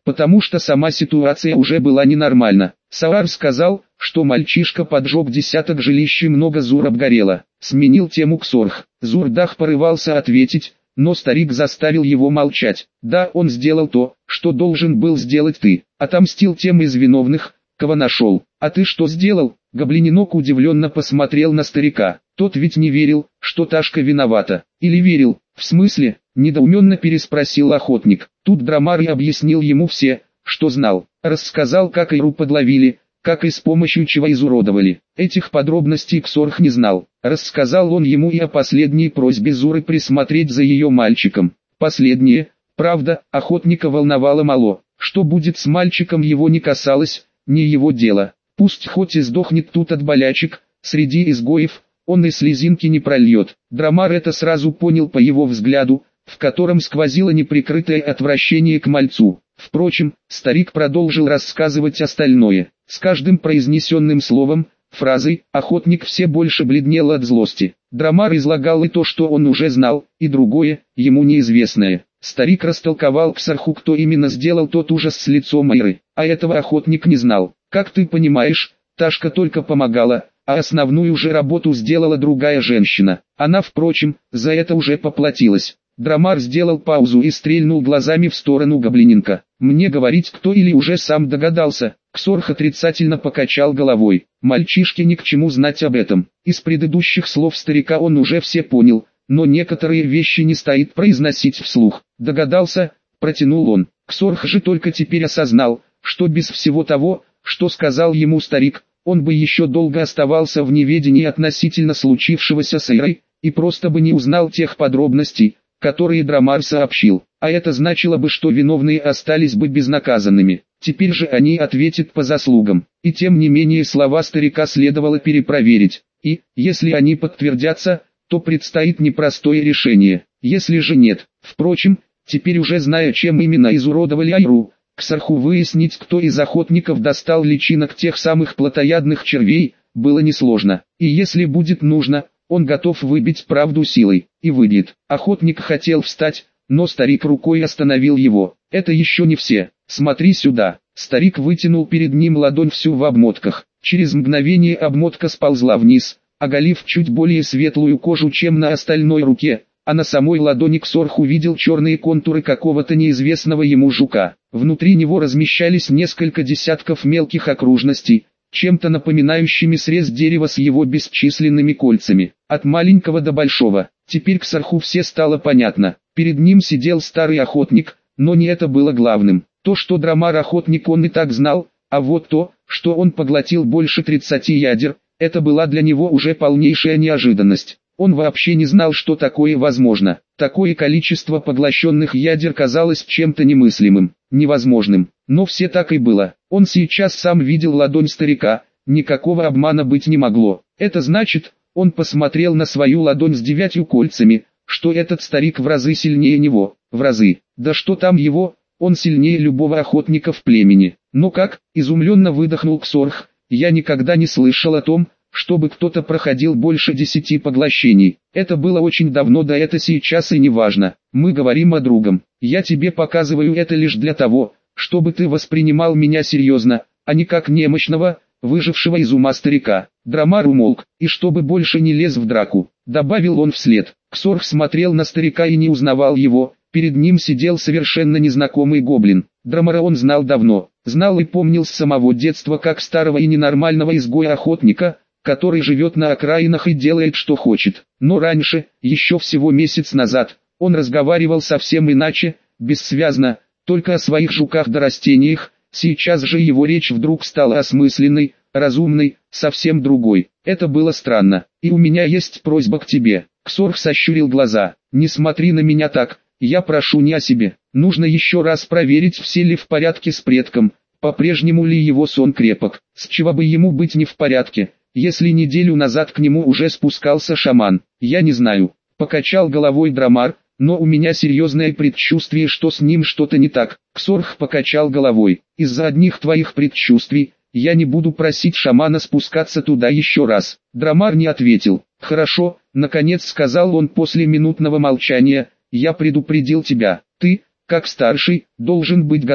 потому что сама ситуация уже была ненормальна. Саар сказал, что мальчишка поджег десяток жилищ и много Зур обгорело. Сменил тему Ксорх. Зурдах порывался ответить, но старик заставил его молчать. Да, он сделал то, что должен был сделать ты. Отомстил тем из виновных, кого нашел. А ты что сделал? Гоблининок удивленно посмотрел на старика. Тот ведь не верил, что Ташка виновата. Или верил? В смысле? Недоуменно переспросил охотник. Тут Драмар и объяснил ему все, что знал. Рассказал, как Иру подловили, как и с помощью чего изуродовали. Этих подробностей Ксорх не знал. Рассказал он ему и о последней просьбе Зуры присмотреть за ее мальчиком. Последнее, правда, охотника волновало мало. Что будет с мальчиком, его не касалось, не его дело. Пусть хоть и сдохнет тут от болячек, среди изгоев, он и слезинки не прольет. Драмар это сразу понял по его взгляду, в котором сквозило неприкрытое отвращение к мальцу. Впрочем, старик продолжил рассказывать остальное. С каждым произнесенным словом, фразой, охотник все больше бледнел от злости. Драмар излагал и то, что он уже знал, и другое, ему неизвестное. Старик растолковал Ксорху, кто именно сделал тот ужас с лицом Айры, а этого охотник не знал. Как ты понимаешь, Ташка только помогала, а основную же работу сделала другая женщина. Она, впрочем, за это уже поплатилась. Драмар сделал паузу и стрельнул глазами в сторону гоблининка. Мне говорить кто или уже сам догадался? Ксорх отрицательно покачал головой. Мальчишке ни к чему знать об этом. Из предыдущих слов старика он уже все понял, но некоторые вещи не стоит произносить вслух. Догадался, протянул он. Ксорх же только теперь осознал, что без всего того, что сказал ему старик, он бы еще долго оставался в неведении относительно случившегося с Айрой, и просто бы не узнал тех подробностей, которые Драмар сообщил, а это значило бы, что виновные остались бы безнаказанными. Теперь же они ответят по заслугам, и тем не менее слова старика следовало перепроверить, и, если они подтвердятся, то предстоит непростое решение, если же нет. Впрочем, теперь уже зная, чем именно изуродовали Айру, Ксорху выяснить, кто из охотников достал личинок тех самых плотоядных червей, было несложно, и если будет нужно, он готов выбить правду силой, и выбьет. Охотник хотел встать, но старик рукой остановил его. Это еще не все. Смотри сюда. Старик вытянул перед ним ладонь всю в обмотках. Через мгновение обмотка сползла вниз, оголив чуть более светлую кожу, чем на остальной руке, а на самой ладони Ксорх увидел черные контуры какого-то неизвестного ему жука. Внутри него размещались несколько десятков мелких окружностей, чем-то напоминающими срез дерева с его бесчисленными кольцами, от маленького до большого. Теперь Ксорху все стало понятно. Перед ним сидел старый охотник, но не это было главным. То, что Драмар охотник, он и так знал, а вот то, что он поглотил больше тридцати ядер, это была для него уже полнейшая неожиданность. Он вообще не знал, что такое возможно. Такое количество поглощенных ядер казалось чем-то немыслимым, невозможным. Но все так и было. Он сейчас сам видел ладонь старика, никакого обмана быть не могло. Это значит, он посмотрел на свою ладонь с девятью кольцами, что этот старик в разы сильнее него, в разы. Да что там его, он сильнее любого охотника в племени. Но как, изумленно выдохнул Ксорх, я никогда не слышал о том, чтобы кто-то проходил больше десяти поглощений. Это было очень давно, да это сейчас и не важно. Мы говорим о другом. Я тебе показываю это лишь для того, чтобы ты воспринимал меня серьезно, а не как немощного, выжившего из ума старика. Драмар умолк, и чтобы больше не лез в драку, добавил он вслед. Ксорх смотрел на старика и не узнавал его, перед ним сидел совершенно незнакомый гоблин. Драмара он знал давно, знал и помнил с самого детства как старого и ненормального изгоя-охотника, который живет на окраинах и делает что хочет. Но раньше, еще всего месяц назад, он разговаривал совсем иначе, бессвязно, только о своих жуках да растениях. Сейчас же его речь вдруг стала осмысленной, разумной, совсем другой. Это было странно. И у меня есть просьба к тебе. Ксорх сощурил глаза. Не смотри на меня так, я прошу не о себе. Нужно еще раз проверить, все ли в порядке с предком, по-прежнему ли его сон крепок. С чего бы ему быть не в порядке, если неделю назад к нему уже спускался шаман? Я не знаю. Покачал головой Драмар, но у меня серьезное предчувствие, что с ним что-то не так. Ксорх покачал головой. Из-за одних твоих предчувствий, я не буду просить шамана спускаться туда еще раз. Драмар не ответил. Хорошо, наконец сказал он после минутного молчания, я предупредил тебя. Ты, как старший, должен быть готов,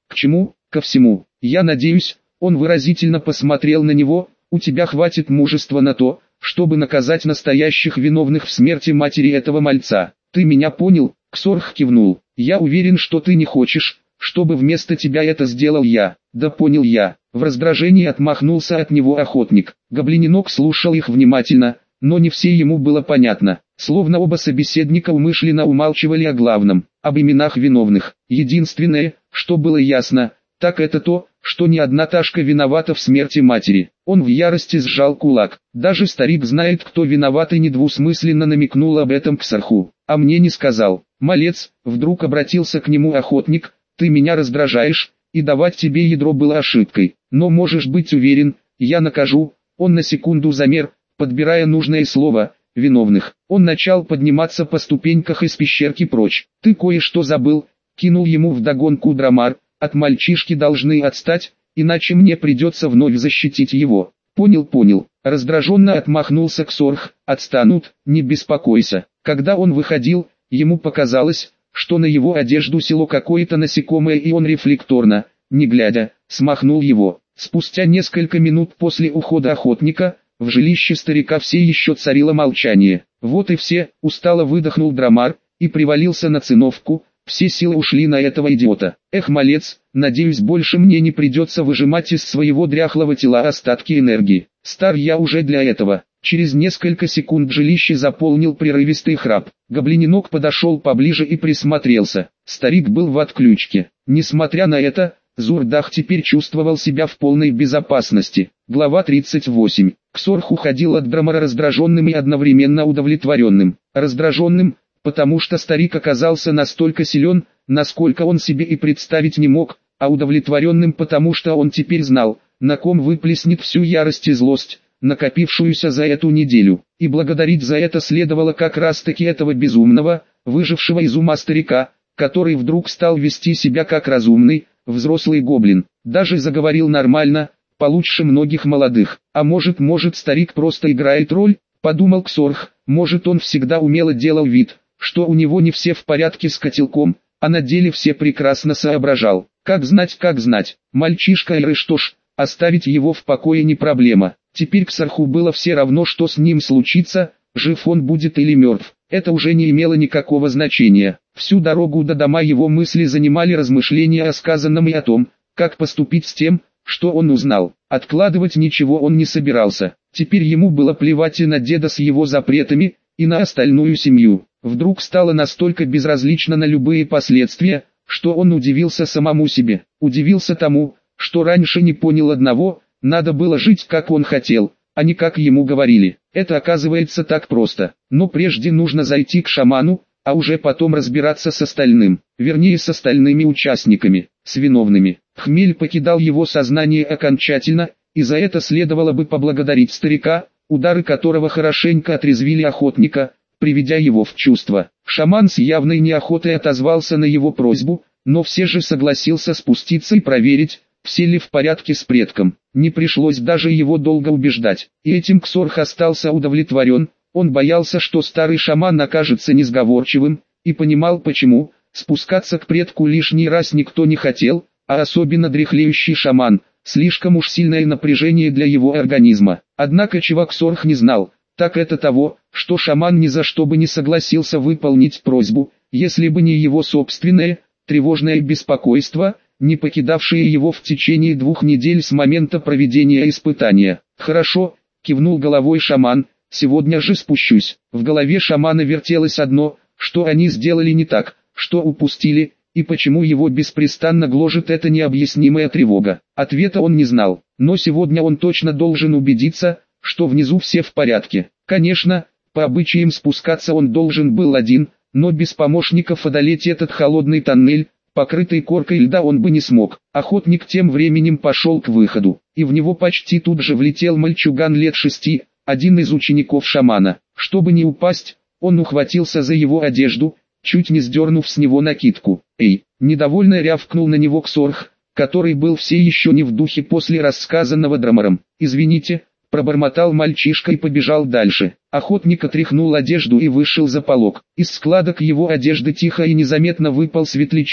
К чему? Ко всему. Я надеюсь, он выразительно посмотрел на него, у тебя хватит мужества на то, чтобы наказать настоящих виновных в смерти матери этого мальца. Ты меня понял? Ксорх кивнул. Я уверен, что ты не хочешь, чтобы вместо тебя это сделал я. Да понял я. В раздражении отмахнулся от него охотник. Гоблиненок слушал их внимательно, но не все ему было понятно. Словно оба собеседника умышленно умалчивали о главном, об именах виновных. Единственное, что было ясно, так это то, что ни одна Ташка виновата в смерти матери. Он в ярости сжал кулак. Даже старик знает, кто виноват, и недвусмысленно намекнул об этом Ксорху. А мне не сказал. Малец, вдруг обратился к нему охотник, ты меня раздражаешь, и давать тебе ядро было ошибкой. Но можешь быть уверен, я накажу. Он на секунду замер, подбирая нужное слово. Виновных. Он начал подниматься по ступеньках из пещерки прочь. Ты кое-что забыл, кинул ему вдогонку Драмар. От мальчишки должны отстать, иначе мне придется вновь защитить его. Понял, понял. Раздраженно отмахнулся Ксорх. Отстанут, не беспокойся. Когда он выходил, ему показалось, что на его одежду село какое-то насекомое, и он рефлекторно, не глядя, смахнул его. Спустя несколько минут после ухода охотника, в жилище старика все еще царило молчание. Вот и все, устало выдохнул Драмар, и привалился на циновку. Все силы ушли на этого идиота. Эх, малец, надеюсь, больше мне не придется выжимать из своего дряхлого тела остатки энергии. Стар я уже для этого. Через несколько секунд жилище заполнил прерывистый храп. Гоблиненок подошел поближе и присмотрелся. Старик был в отключке. Несмотря на это, Зурдах теперь чувствовал себя в полной безопасности. Глава тридцать восемь. Ксорх уходил от Драмара раздраженным и одновременно удовлетворенным. Раздраженным, потому что старик оказался настолько силен, насколько он себе и представить не мог, а удовлетворенным, потому что он теперь знал, на ком выплеснет всю ярость и злость, накопившуюся за эту неделю. И благодарить за это следовало как раз-таки этого безумного, выжившего из ума старика, который вдруг стал вести себя как разумный, взрослый гоблин. Даже заговорил нормально, получше многих молодых. А может, может старик просто играет роль, подумал Ксорх, может он всегда умело делал вид, что у него не все в порядке с котелком, а на деле все прекрасно соображал. Как знать, как знать, мальчишка Эры, что ж, оставить его в покое не проблема. Теперь Ксорху было все равно, что с ним случится, жив он будет или мертв. Это уже не имело никакого значения. Всю дорогу до дома его мысли занимали размышления о сказанном и о том, как поступить с тем, что он узнал. Откладывать ничего он не собирался. Теперь ему было плевать и на деда с его запретами, и на остальную семью. Вдруг стало настолько безразлично на любые последствия, что он удивился самому себе. Удивился тому, что раньше не понял одного: надо было жить как он хотел, а не как ему говорили. Это оказывается так просто. Но прежде нужно зайти к шаману, а уже потом разбираться с остальным, вернее с остальными участниками, с виновными. Хмель покидал его сознание окончательно, и за это следовало бы поблагодарить старика, удары которого хорошенько отрезвили охотника, приведя его в чувство. Шаман с явной неохотой отозвался на его просьбу, но все же согласился спуститься и проверить, все ли в порядке с предком. Не пришлось даже его долго убеждать, и этим Ксорх остался удовлетворен. Он боялся, что старый шаман окажется несговорчивым, и понимал почему. Спускаться к предку лишний раз никто не хотел, а особенно дряхлеющий шаман, слишком уж сильное напряжение для его организма. Однако чего Ксорх не знал, так это того, что шаман ни за что бы не согласился выполнить просьбу, если бы не его собственное, тревожное беспокойство, не покидавшее его в течение двух недель с момента проведения испытания. «Хорошо», — кивнул головой шаман, — «сегодня же спущусь». В голове шамана вертелось одно: что они сделали не так, что упустили, и почему его беспрестанно гложет эта необъяснимая тревога. Ответа он не знал, но сегодня он точно должен убедиться, что внизу все в порядке. Конечно, по обычаям спускаться он должен был один, но без помощников одолеть этот холодный тоннель, покрытый коркой льда, он бы не смог. Охотник тем временем пошел к выходу, и в него почти тут же влетел мальчуган лет шести, один из учеников шамана. Чтобы не упасть, он ухватился за его одежду, чуть не сдернув с него накидку. «Эй!» — недовольно рявкнул на него Ксорх, который был все еще не в духе после рассказанного Драмаром. «Извините», — пробормотал мальчишка и побежал дальше. Охотник отряхнул одежду и вышел за полог. Из складок его одежды тихо и незаметно выпал светлячок,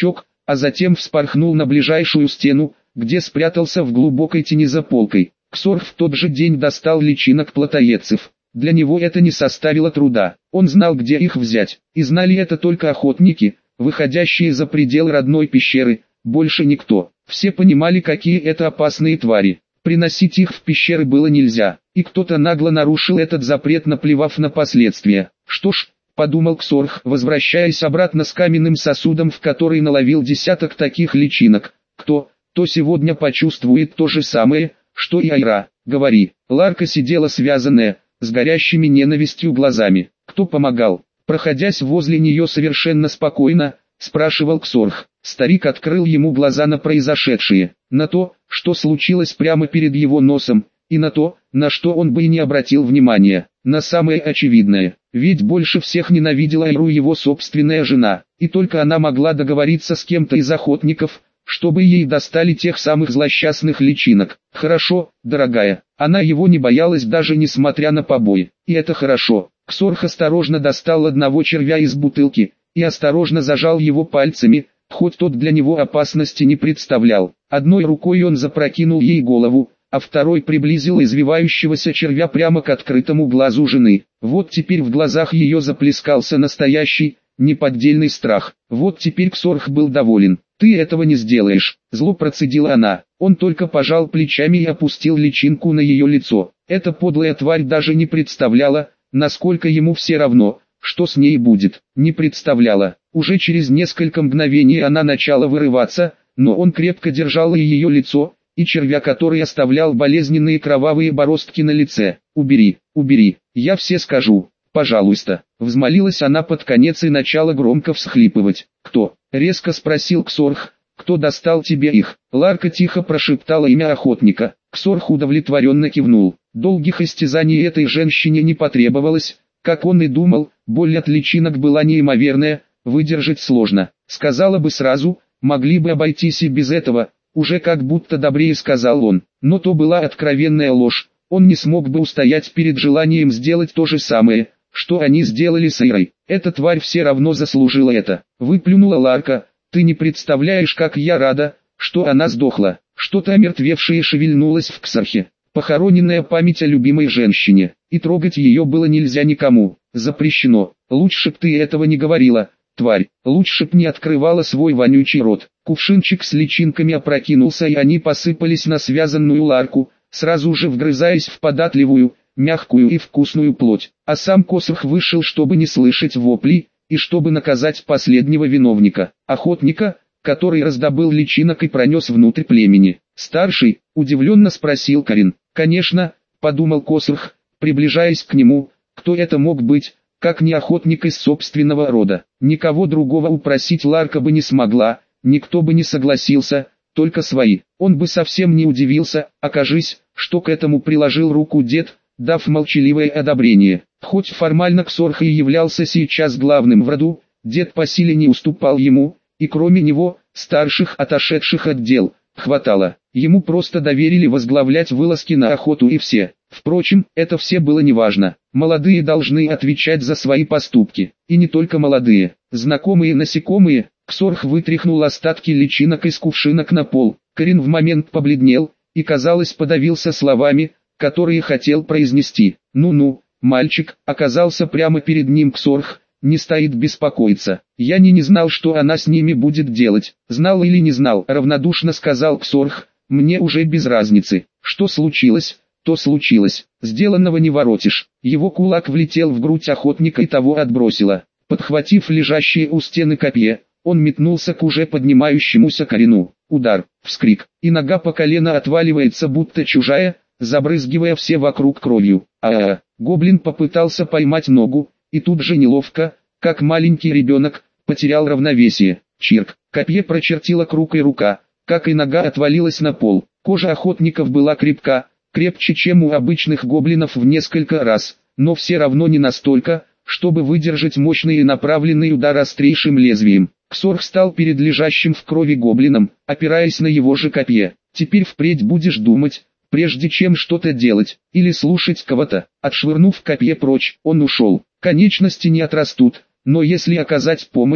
а затем вспорхнул на ближайшую стену, где спрятался в глубокой тени за полкой. Ксорх в тот же день достал личинок плотоядцев. Для него это не составило труда. Он знал, где их взять. И знали это только охотники, выходящие за пределы родной пещеры, больше никто. Все понимали, какие это опасные твари. Приносить их в пещеры было нельзя, и кто-то нагло нарушил этот запрет, наплевав на последствия. Что ж, подумал Ксорх, возвращаясь обратно с каменным сосудом, в который наловил десяток таких личинок. Кто, то сегодня почувствует то же самое, что и Айра. Говори. Ларка сидела связанная, с горящими ненавистью глазами. Кто помогал? Проходясь возле нее совершенно спокойно, спрашивал Ксорх. Старик открыл ему глаза на произошедшее, на то, что случилось прямо перед его носом, и на то, на что он бы и не обратил внимания, на самое очевидное. Ведь больше всех ненавидела Айру его собственная жена, и только она могла договориться с кем-то из охотников, чтобы ей достали тех самых злосчастных личинок. Хорошо, дорогая, она его не боялась даже несмотря на побои, и это хорошо. Ксорх осторожно достал одного червя из бутылки, и осторожно зажал его пальцами, хоть тот для него опасности не представлял. Одной рукой он запрокинул ей голову, а второй приблизил извивающегося червя прямо к открытому глазу жены. Вот теперь в глазах ее заплескался настоящий, неподдельный страх. Вот теперь Ксорх был доволен. «Ты этого не сделаешь», — зло процедила она. Он только пожал плечами и опустил личинку на ее лицо. Эта подлая тварь даже не представляла, насколько ему все равно, что с ней будет. Не представляла. Уже через несколько мгновений она начала вырываться, но он крепко держал и ее лицо, и червя, который оставлял болезненные кровавые бороздки на лице. «Убери, убери, я все скажу, пожалуйста», — взмолилась она под конец и начала громко всхлипывать. «Кто?» — резко спросил Ксорх. «Кто достал тебе их?» Ларка тихо прошептала имя охотника. Ксорх удовлетворенно кивнул. Долгих истязаний этой женщине не потребовалось, как он и думал, боль от личинок была неимоверная, выдержать сложно. Сказала бы сразу, могли бы обойтись и без этого, уже как будто добрее сказал он. Но то была откровенная ложь, он не смог бы устоять перед желанием сделать то же самое, что они сделали с Айрой. Эта тварь все равно заслужила это. Выплюнула Ларка. «Ты не представляешь, как я рада, что она сдохла». Что-то омертвевшее шевельнулось в Ксорхе. Похороненная память о любимой женщине, и трогать ее было нельзя никому. Запрещено. Лучше б ты этого не говорила, тварь. Лучше б не открывала свой вонючий рот. Кувшинчик с личинками опрокинулся, и они посыпались на связанную Ларку, сразу же вгрызаясь в податливую, мягкую и вкусную плоть. А сам Ксорх вышел, чтобы не слышать воплей, и чтобы наказать последнего виновника, охотника, который раздобыл личинок и пронес внутрь племени. «Старший?» – удивленно спросил Карин. «Конечно», – подумал Ксорх, приближаясь к нему, кто это мог быть, как не охотник из собственного рода. Никого другого упросить Ларка бы не смогла, никто бы не согласился, только свои. Он бы совсем не удивился, окажись, что к этому приложил руку дед, дав молчаливое одобрение. Хоть формально Ксорх и являлся сейчас главным в роду, дед по силе не уступал ему, и кроме него, старших отошедших от дел, хватало. Ему просто доверили возглавлять вылазки на охоту и все. Впрочем, это все было неважно. Молодые должны отвечать за свои поступки. И не только молодые. Знакомые насекомые. Ксорх вытряхнул остатки личинок из кувшинок на пол. Карин в момент побледнел, и казалось подавился словами, которые хотел произнести. «Ну-ну, мальчик», оказался прямо перед ним Ксорх. «Не стоит беспокоиться. Я не не знал, что она с ними будет делать. Знал или не знал», равнодушно сказал Ксорх. «Мне уже без разницы. Что случилось, то случилось. Сделанного не воротишь». Его кулак влетел в грудь охотника и того отбросило. Подхватив лежащие у стены копье, он метнулся к уже поднимающемуся Карину. Удар, вскрик, и нога по колено отваливается будто чужая, забрызгивая все вокруг кровью. А-а-а, гоблин попытался поймать ногу, и тут же неловко, как маленький ребенок, потерял равновесие. Чирк, копье прочертило круг, и рука, как и нога, отвалилась на пол. Кожа охотников была крепка, крепче, чем у обычных гоблинов в несколько раз, но все равно не настолько, чтобы выдержать мощный и направленный удар острейшим лезвием. Ксорх стал перед лежащим в крови гоблином, опираясь на его же копье. «Теперь впредь будешь думать, прежде чем что-то делать, или слушать кого-то». Отшвырнув копье прочь, он ушел. Конечности не отрастут, но если оказать помощь,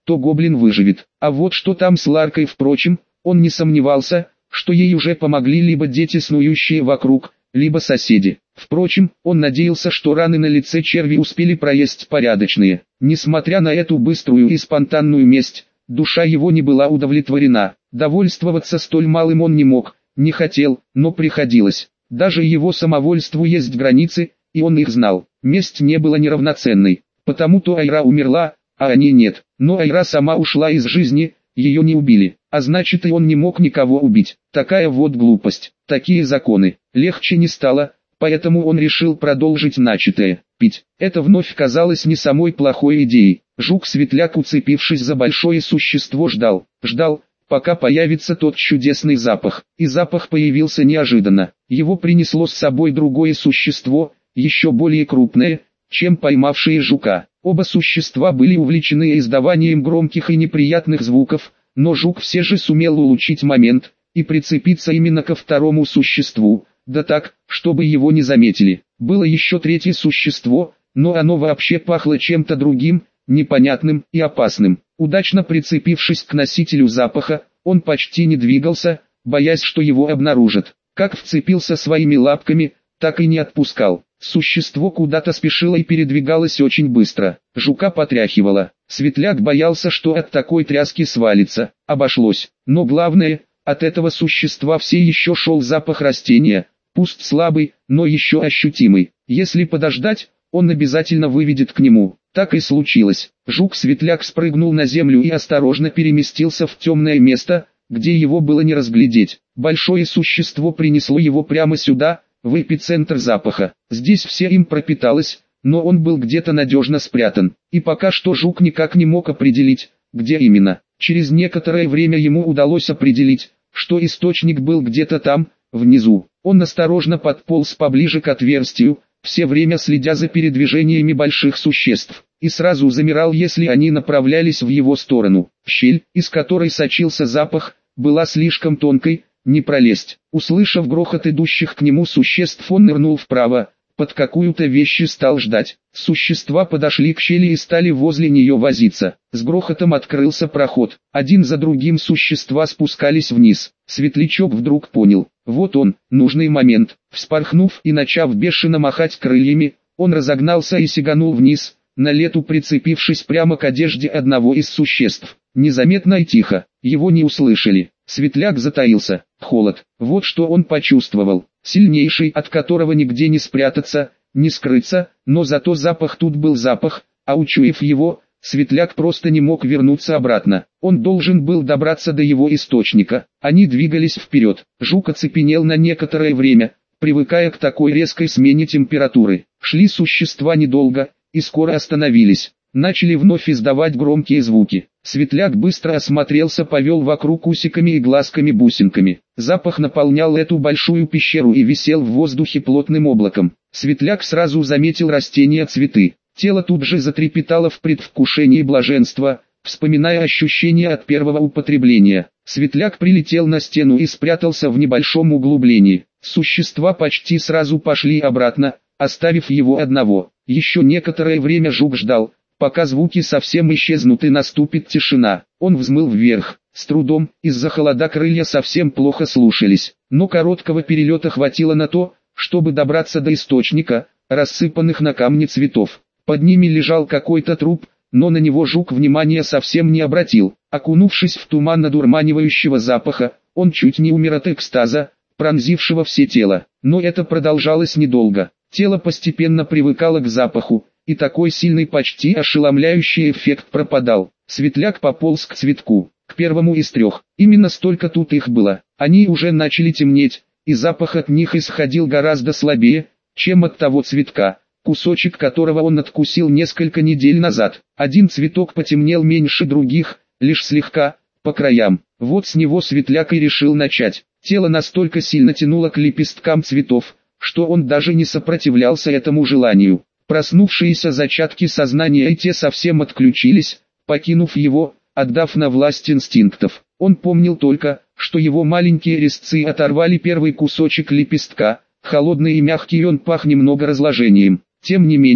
то гоблин выживет. А вот что там с Ларкой, впрочем, он не сомневался, что ей уже помогли либо дети, снующие вокруг, либо соседи. Впрочем, он надеялся, что раны на лице черви успели проесть порядочные. Несмотря на эту быструю и спонтанную месть, душа его не была удовлетворена. Довольствоваться столь малым он не мог, не хотел, но приходилось. Даже его самовольству есть границы, и он их знал. Месть не была неравноценной, потому-то Айра умерла, а они нет. Но Айра сама ушла из жизни, ее не убили, а значит и он не мог никого убить. Такая вот глупость, такие законы. Легче не стало, поэтому он решил продолжить начатое. Пить. Это вновь казалось не самой плохой идеей. Жук-светляк, уцепившись за большое существо, ждал, ждал, пока появится тот чудесный запах. И запах появился неожиданно. Его принесло с собой другое существо, еще более крупное, чем поймавшие жука. Оба существа были увлечены издаванием громких и неприятных звуков, но жук все же сумел улучшить момент и прицепиться именно ко второму существу, да так, чтобы его не заметили. Было еще третье существо, но оно вообще пахло чем-то другим, непонятным и опасным. Удачно прицепившись к носителю запаха, он почти не двигался, боясь, что его обнаружат. Как вцепился своими лапками, так и не отпускал. Существо куда-то спешило и передвигалось очень быстро. Жука потряхивало. Светляк боялся, что от такой тряски свалится. Обошлось. Но главное, от этого существа все еще шел запах растения, пусть слабый, но еще ощутимый. Если подождать, он обязательно выведет к нему. Так и случилось. Жук-светляк спрыгнул на землю и осторожно переместился в темное место, где его было не разглядеть. Большое существо принесло его прямо сюда, в эпицентр запаха. Здесь все им пропиталось, но он был где-то надежно спрятан. И пока что жук никак не мог определить, где именно. Через некоторое время ему удалось определить, что источник был где-то там, внизу. Он осторожно подполз поближе к отверстию, все время следя за передвижениями больших существ, и сразу замирал, если они направлялись в его сторону. Щель, из которой сочился запах, была слишком тонкой, не пролезть. Услышав грохот идущих к нему существ, он нырнул вправо, под какую-то вещь и стал ждать. Существа подошли к щели и стали возле нее возиться. С грохотом открылся проход. Один за другим существа спускались вниз. Светлячок вдруг понял. Вот он, нужный момент. Вспорхнув и начав бешено махать крыльями, он разогнался и сиганул вниз, на лету прицепившись прямо к одежде одного из существ. Незаметно и тихо. Его не услышали. Светляк затаился. Холод. Вот что он почувствовал. Сильнейший, от которого нигде не спрятаться, не скрыться, но зато запах тут был запах, а учуяв его, Светляк просто не мог вернуться обратно. Он должен был добраться до его источника. Они двигались вперед. Жук оцепенел на некоторое время, привыкая к такой резкой смене температуры. Шли существа недолго, и скоро остановились. Начали вновь издавать громкие звуки. Светляк быстро осмотрелся, повел вокруг усиками и глазками-бусинками. Запах наполнял эту большую пещеру и висел в воздухе плотным облаком. Светляк сразу заметил растения-цветы. Тело тут же затрепетало в предвкушении блаженства, вспоминая ощущения от первого употребления. Светляк прилетел на стену и спрятался в небольшом углублении. Существа почти сразу пошли обратно, оставив его одного. Еще некоторое время жук ждал, пока звуки совсем исчезнут и наступит тишина. Он взмыл вверх, с трудом, из-за холода крылья совсем плохо слушались. Но короткого перелета хватило на то, чтобы добраться до источника, рассыпанных на камне цветов. Под ними лежал какой-то труп, но на него жук внимания совсем не обратил. Окунувшись в туман одурманивающего запаха, он чуть не умер от экстаза, пронзившего все тело. Но это продолжалось недолго. Тело постепенно привыкало к запаху, и такой сильный, почти ошеломляющий эффект пропадал. Светляк пополз к цветку, к первому из трех. Именно столько тут их было. Они уже начали темнеть, и запах от них исходил гораздо слабее, чем от того цветка, кусочек которого он откусил несколько недель назад. Один цветок потемнел меньше других, лишь слегка, по краям. Вот с него Светляк и решил начать. Тело настолько сильно тянуло к лепесткам цветов, что он даже не сопротивлялся этому желанию. Проснувшиеся зачатки сознания и те совсем отключились, покинув его, отдав на власть инстинктов. Он помнил только, что его маленькие резцы оторвали первый кусочек лепестка, холодный и мягкий, он пах немного разложением. Тем не менее,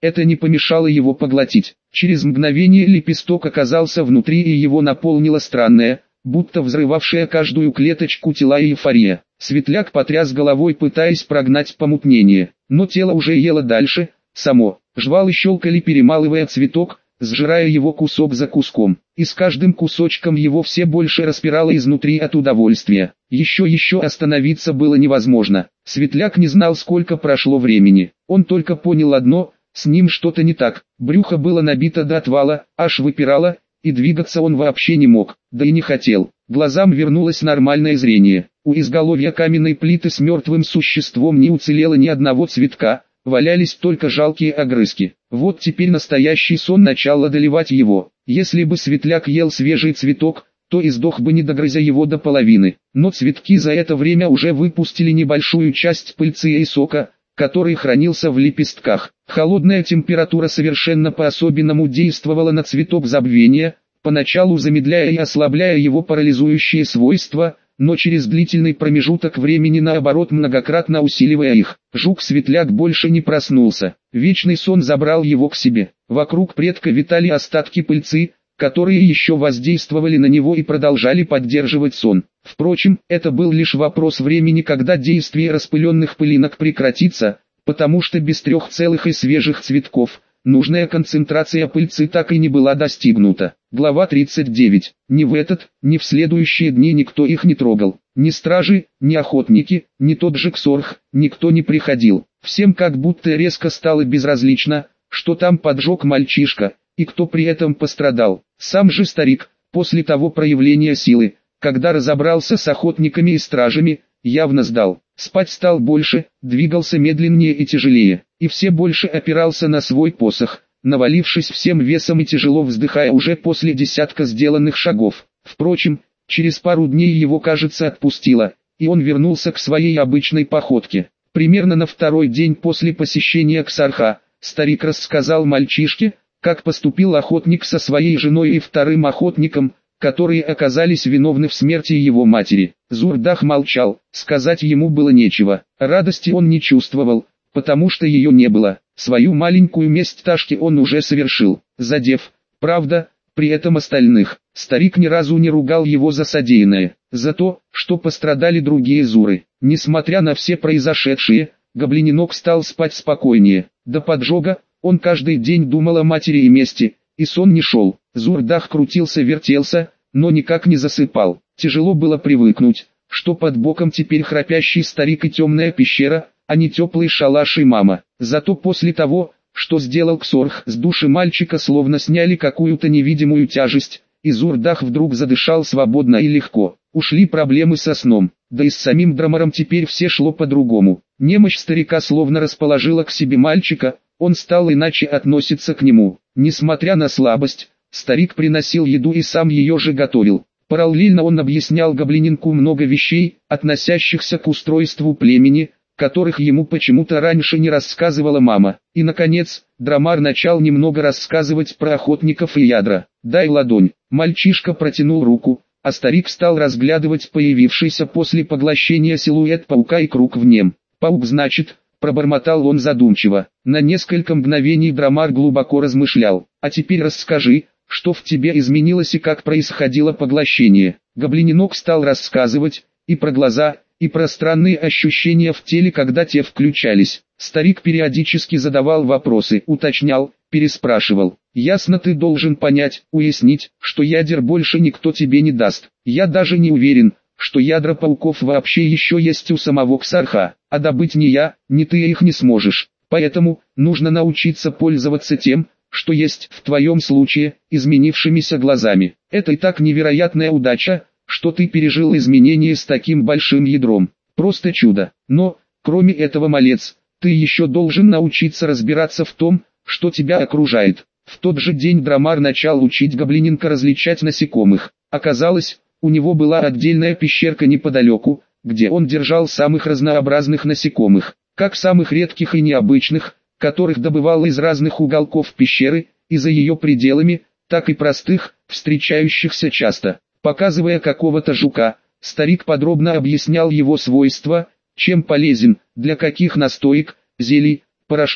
это не помешало его поглотить. Через мгновение лепесток оказался внутри и его наполнила странная, будто взрывавшая каждую клеточку тела эйфория. Светляк потряс головой, пытаясь прогнать помутнение, но тело уже ело дальше, само. Жвалы щелкали, перемалывая цветок, сжирая его кусок за куском, и с каждым кусочком его все больше распирало изнутри от удовольствия. Еще еще остановиться было невозможно. Светляк не знал, сколько прошло времени. Он только понял одно: с ним что-то не так. Брюхо было набито до отвала, аж выпирало, и двигаться он вообще не мог, да и не хотел. Глазам вернулось нормальное зрение. У изголовья каменной плиты с мертвым существом не уцелело ни одного цветка, валялись только жалкие огрызки. Вот теперь настоящий сон начал одолевать его. Если бы Светляк ел свежий цветок, то и сдох бы, не догрызя его до половины. Но цветки за это время уже выпустили небольшую часть пыльцы и сока, который хранился в лепестках. Холодная температура совершенно по-особенному действовала на цветок забвения, поначалу замедляя и ослабляя его парализующие свойства, но через длительный промежуток времени наоборот многократно усиливая их. Жук-светляк больше не проснулся. Вечный сон забрал его к себе. Вокруг предка витали остатки пыльцы, которые еще воздействовали на него и продолжали поддерживать сон. Впрочем, это был лишь вопрос времени, когда действие распыленных пылинок прекратится, потому что без трех целых и свежих цветков нужная концентрация пыльцы так и не была достигнута. Глава тридцать девять. Ни в этот, ни в следующие дни никто их не трогал. Ни стражи, ни охотники, ни тот же Ксорх, никто не приходил. Всем как будто резко стало безразлично, что там поджег мальчишка, и кто при этом пострадал. Сам же старик, после того проявления силы, когда разобрался с охотниками и стражами, явно сдал. Спать стал больше, двигался медленнее и тяжелее, и все больше опирался на свой посох, навалившись всем весом и тяжело вздыхая уже после десятка сделанных шагов. Впрочем, через пару дней его, кажется, отпустило, и он вернулся к своей обычной походке. Примерно на второй день после посещения Ксарха, старик рассказал мальчишке, как поступил охотник со своей женой и вторым охотником, которые оказались виновны в смерти его матери. Зурдах молчал, сказать ему было нечего. Радости он не чувствовал, потому что ее не было. Свою маленькую месть Ташке он уже совершил, задев, правда, при этом остальных. Старик ни разу не ругал его за содеянное, за то, что пострадали другие зуры. Несмотря на все произошедшее, Гоблиненок стал спать спокойнее. До поджога он каждый день думал о матери и мести, и сон не шел. Зурдах крутился-вертелся, но никак не засыпал. Тяжело было привыкнуть, что под боком теперь храпящий старик и темная пещера, а не теплый шалаш и мама. Зато после того, что сделал Ксорх, с души мальчика словно сняли какую-то невидимую тяжесть, и Зурдах вдруг задышал свободно и легко. Ушли проблемы со сном, да и с самим Драмаром теперь все шло по-другому. Немощь старика словно расположила к себе мальчика, он стал иначе относиться к нему. Несмотря на слабость, старик приносил еду и сам ее же готовил. Параллельно он объяснял Гоблиненку много вещей, относящихся к устройству племени, которых ему почему-то раньше не рассказывала мама. И наконец, Драмар начал немного рассказывать про охотников и ядра. «Дай ладонь». Мальчишка протянул руку, а старик стал разглядывать появившийся после поглощения силуэт паука и круг в нем. «Паук, значит», пробормотал он задумчиво. На несколько мгновений Драмар глубоко размышлял. «А теперь расскажи, что в тебе изменилось и как происходило поглощение». Гоблиненок стал рассказывать и про глаза, и про странные ощущения в теле, когда те включались. Старик периодически задавал вопросы, уточнял, переспрашивал. «Ясно, ты должен понять, уяснить, что ядер больше никто тебе не даст. Я даже не уверен, что ядра пауков вообще еще есть у самого Ксарха, а добыть ни я, ни ты их не сможешь. Поэтому, нужно научиться пользоваться тем, что есть в твоем случае, изменившимися глазами. Это и так невероятная удача, что ты пережил изменения с таким большим ядром. Просто чудо. Но, кроме этого, малец, ты еще должен научиться разбираться в том, что тебя окружает». В тот же день Драмар начал учить Гоблиненка различать насекомых. Оказалось, у него была отдельная пещерка неподалеку, где он держал самых разнообразных насекомых, как самых редких и необычных, которых добывал из разных уголков пещеры, и за ее пределами, так и простых, встречающихся часто. Показывая какого-то жука, старик подробно объяснял его свойства, чем полезен, для каких настоек, зелий, порошков,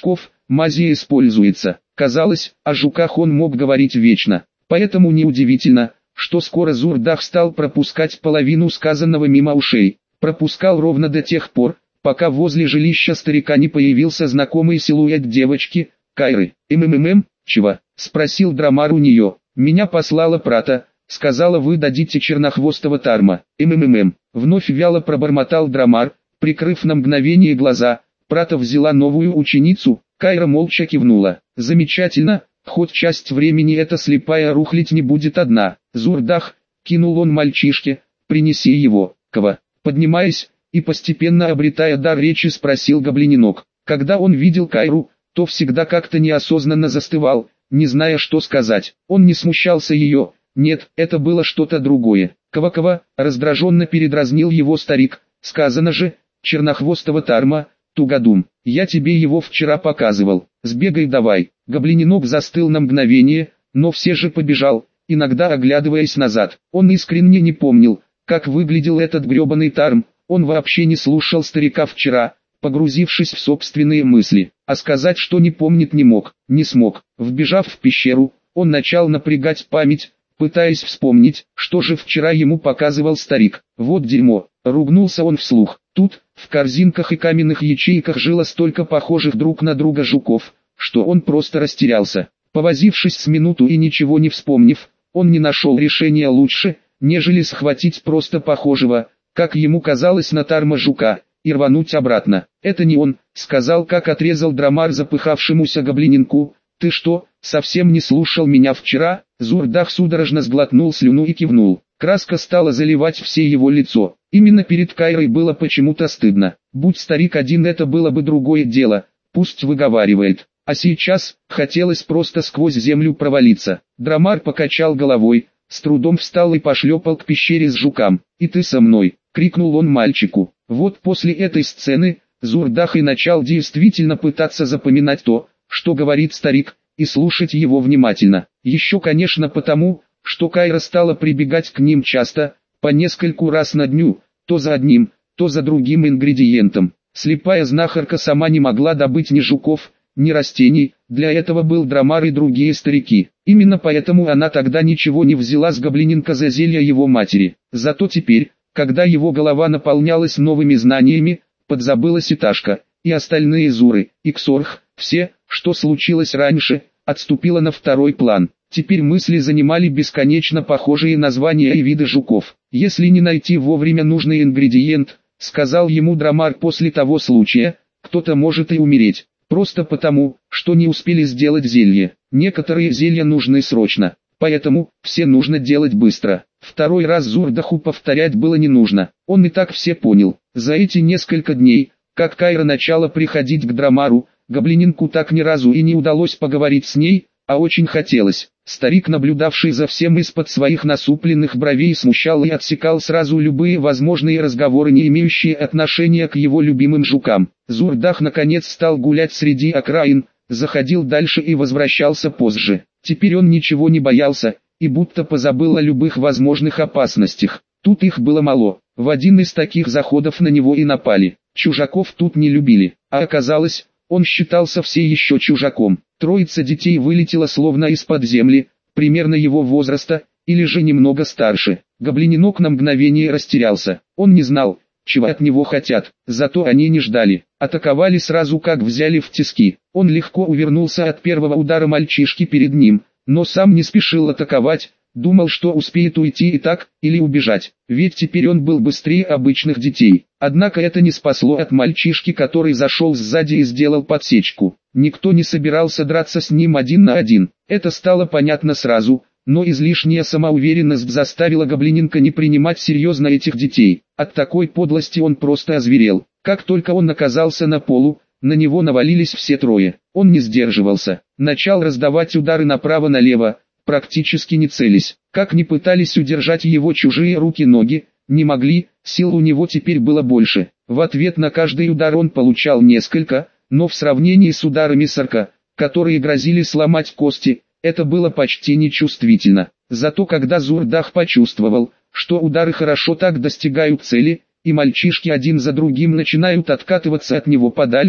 мази используется. Казалось, о жуках он мог говорить вечно. Поэтому неудивительно, что скоро Зурдах стал пропускать половину сказанного мимо ушей. Пропускал ровно до тех пор, пока возле жилища старика не появился знакомый силуэт девочки, Кайры. «МММ, чего?» – спросил Драмар у нее. «Меня послала Прата, сказала, вы дадите чернохвостого Тарма». «МММ», – вновь вяло пробормотал Драмар, прикрыв на мгновение глаза. Прата взяла новую ученицу, Кайра молча кивнула. «Замечательно, хоть часть времени эта слепая рухлядь не будет одна». «Зурдах», – кинул он мальчишке, – «принеси его». «Кого?» Поднимаясь и постепенно обретая дар речи, спросил гоблиненок. Когда он видел Кайру, то всегда как-то неосознанно застывал, не зная, что сказать. Он не смущался ее, нет, это было что-то другое. «Кава-кава», раздраженно передразнил его старик, «сказано же, чернохвостого Тарма, тугодум, я тебе его вчера показывал, сбегай давай». Гоблиненок застыл на мгновение, но все же побежал, иногда оглядываясь назад. Он искренне не помнил, как выглядел этот гребаный Тарм, он вообще не слушал старика вчера, погрузившись в собственные мысли, а сказать, что не помнит, не мог, не смог. Вбежав в пещеру, он начал напрягать память, пытаясь вспомнить, что же вчера ему показывал старик. Вот дерьмо, ругнулся он вслух. Тут, в корзинках и каменных ячейках жило столько похожих друг на друга жуков, что он просто растерялся. Повозившись с минуту и ничего не вспомнив, он не нашел решения лучше, нежели схватить просто похожего, как ему казалось, на Тарма жука, и рвануть обратно. «Это не он», — сказал, как отрезал Драмар запыхавшемуся гоблиненку. «Ты что, совсем не слушал меня вчера?» Зурдах судорожно сглотнул слюну и кивнул. Краска стала заливать все его лицо. Именно перед Кайрой было почему-то стыдно. Будь старик один, это было бы другое дело, пусть выговаривает. А сейчас, хотелось просто сквозь землю провалиться. Драмар покачал головой, с трудом встал и пошлепал к пещере с жукам. «И ты со мной!» — крикнул он мальчику. Вот после этой сцены, Зурдах и начал действительно пытаться запоминать то, что говорит старик, и слушать его внимательно. Еще, конечно, потому, что Кайра стала прибегать к ним часто, по нескольку раз на дню, то за одним, то за другим ингредиентом. Слепая знахарка сама не могла добыть ни жуков, ни растений, для этого был Драмар и другие старики. Именно поэтому она тогда ничего не взяла с гоблиненка за зелья его матери. Зато теперь, когда его голова наполнялась новыми знаниями, подзабылась и Ташка, и остальные Зуры, и Ксорх, все, что случилось раньше, отступило на второй план. Теперь мысли занимали бесконечно похожие названия и виды жуков. «Если не найти вовремя нужный ингредиент», — сказал ему Драмар после того случая, — «кто-то может и умереть. Просто потому, что не успели сделать зелье. Некоторые зелья нужны срочно, поэтому все нужно делать быстро». Второй раз Зурдаху повторять было не нужно, он и так все понял. За эти несколько дней, как Кайра начала приходить к Драмару, гоблиненку так ни разу и не удалось поговорить с ней, а очень хотелось. Старик, наблюдавший за всем из-под своих насупленных бровей, смущал и отсекал сразу любые возможные разговоры, не имеющие отношения к его любимым жукам. Зурдах наконец стал гулять среди окраин, заходил дальше и возвращался позже. Теперь он ничего не боялся, и будто позабыл о любых возможных опасностях. Тут их было мало. В один из таких заходов на него и напали. Чужаков тут не любили, а оказалось, он считался все еще чужаком. Троица детей вылетела словно из-под земли, примерно его возраста, или же немного старше. Гоблиненок на мгновение растерялся. Он не знал, чего от него хотят, зато они не ждали. Атаковали сразу, как взяли в тиски. Он легко увернулся от первого удара мальчишки перед ним, но сам не спешил атаковать, думал, что успеет уйти и так, или убежать, ведь теперь он был быстрее обычных детей. Однако это не спасло от мальчишки, который зашел сзади и сделал подсечку. Никто не собирался драться с ним один на один, это стало понятно сразу, но излишняя самоуверенность заставила гоблиненка не принимать серьезно этих детей. От такой подлости он просто озверел. Как только он оказался на полу, на него навалились все трое. Он не сдерживался, начал раздавать удары направо-налево, практически не целясь. Как ни пытались удержать его чужие руки-ноги, не могли, сил у него теперь было больше. В ответ на каждый удар он получал несколько, но в сравнении с ударами Сарка, которые грозили сломать кости, это было почти нечувствительно. Зато когда Зурдах почувствовал, что удары хорошо так достигают цели, и мальчишки один за другим начинают откатываться от него подальше,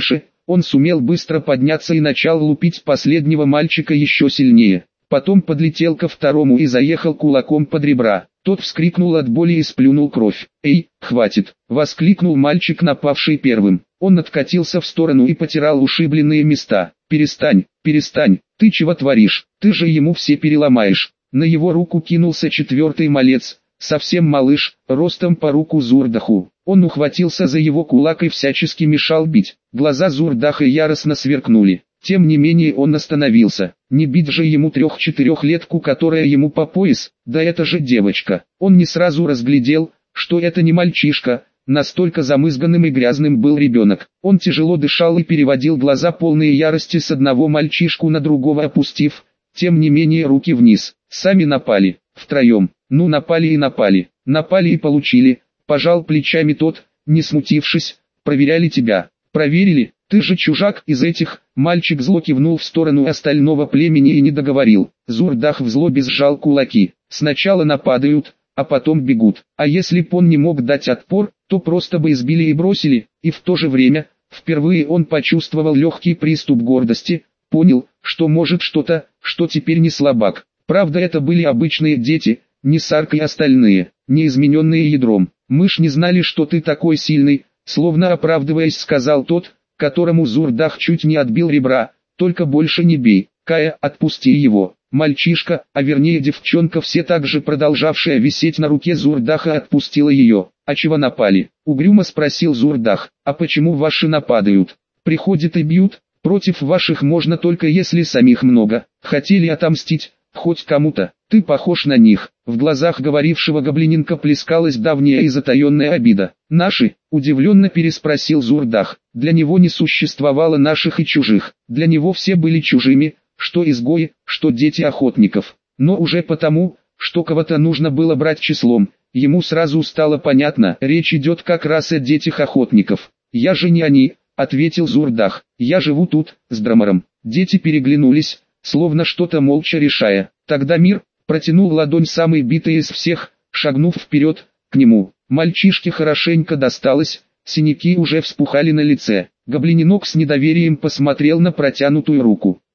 Он сумел быстро подняться и начал лупить последнего мальчика еще сильнее. Потом подлетел ко второму и заехал кулаком под ребра. Тот вскрикнул от боли и сплюнул кровь. «Эй, хватит!» — воскликнул мальчик, напавший первым. Он откатился в сторону и потирал ушибленные места. «Перестань, перестань, ты чего творишь? Ты же ему все переломаешь!» На его руку кинулся четвертый малец, совсем малыш, ростом по руку Зурдаху. Он ухватился за его кулак и всячески мешал бить. Глаза Зурдаха яростно сверкнули. Тем не менее он остановился. Не бить же ему трех-четырехлетку, которая ему по пояс, да это же девочка. Он не сразу разглядел, что это не мальчишка, настолько замызганным и грязным был ребенок. Он тяжело дышал и переводил глаза полные ярости с одного мальчишку на другого, опустив, тем не менее, руки вниз. Сами напали, втроем. Ну напали и напали, напали и получили. Пожал плечами тот, не смутившись. Проверяли тебя. Проверили? Ты же чужак из этих. Мальчик зло кивнул в сторону остального племени и не договорил. Зурдах в злобе сжал кулаки. Сначала нападают, а потом бегут. А если б он не мог дать отпор, то просто бы избили и бросили. И в то же время, впервые он почувствовал легкий приступ гордости, понял, что может что-то, что теперь не слабак. Правда, это были обычные дети, не Сарк и остальные, не измененные ядром. «Мы ж не знали, что ты такой сильный», словно оправдываясь, сказал тот, которому Зурдах чуть не отбил ребра. «Только больше не бей, Кая, отпусти его». Мальчишка, а вернее девчонка, все так же продолжавшая висеть на руке Зурдаха, отпустила ее. «А чего напали?» — угрюмо спросил Зурдах. «А почему ваши нападают? Приходят и бьют, против ваших можно только если самих много. Хотели отомстить, хоть кому-то, ты похож на них». В глазах говорившего гоблиненка плескалась давняя и затаенная обида. «Наши?» — удивленно переспросил Зурдах. «Для него не существовало наших и чужих, для него все были чужими, что изгои, что дети охотников. Но уже потому, что кого-то нужно было брать числом, ему сразу стало понятно, речь идет как раз о детях охотников. «Я же не они», — ответил Зурдах, — «я живу тут, с Драмором». Дети переглянулись, словно что-то молча решая. Тогда Мир протянул ладонь, самый битый из всех, шагнув вперед, к нему. Мальчишке хорошенько досталось, синяки уже вспухали на лице. Гоблиненок с недоверием посмотрел на протянутую руку.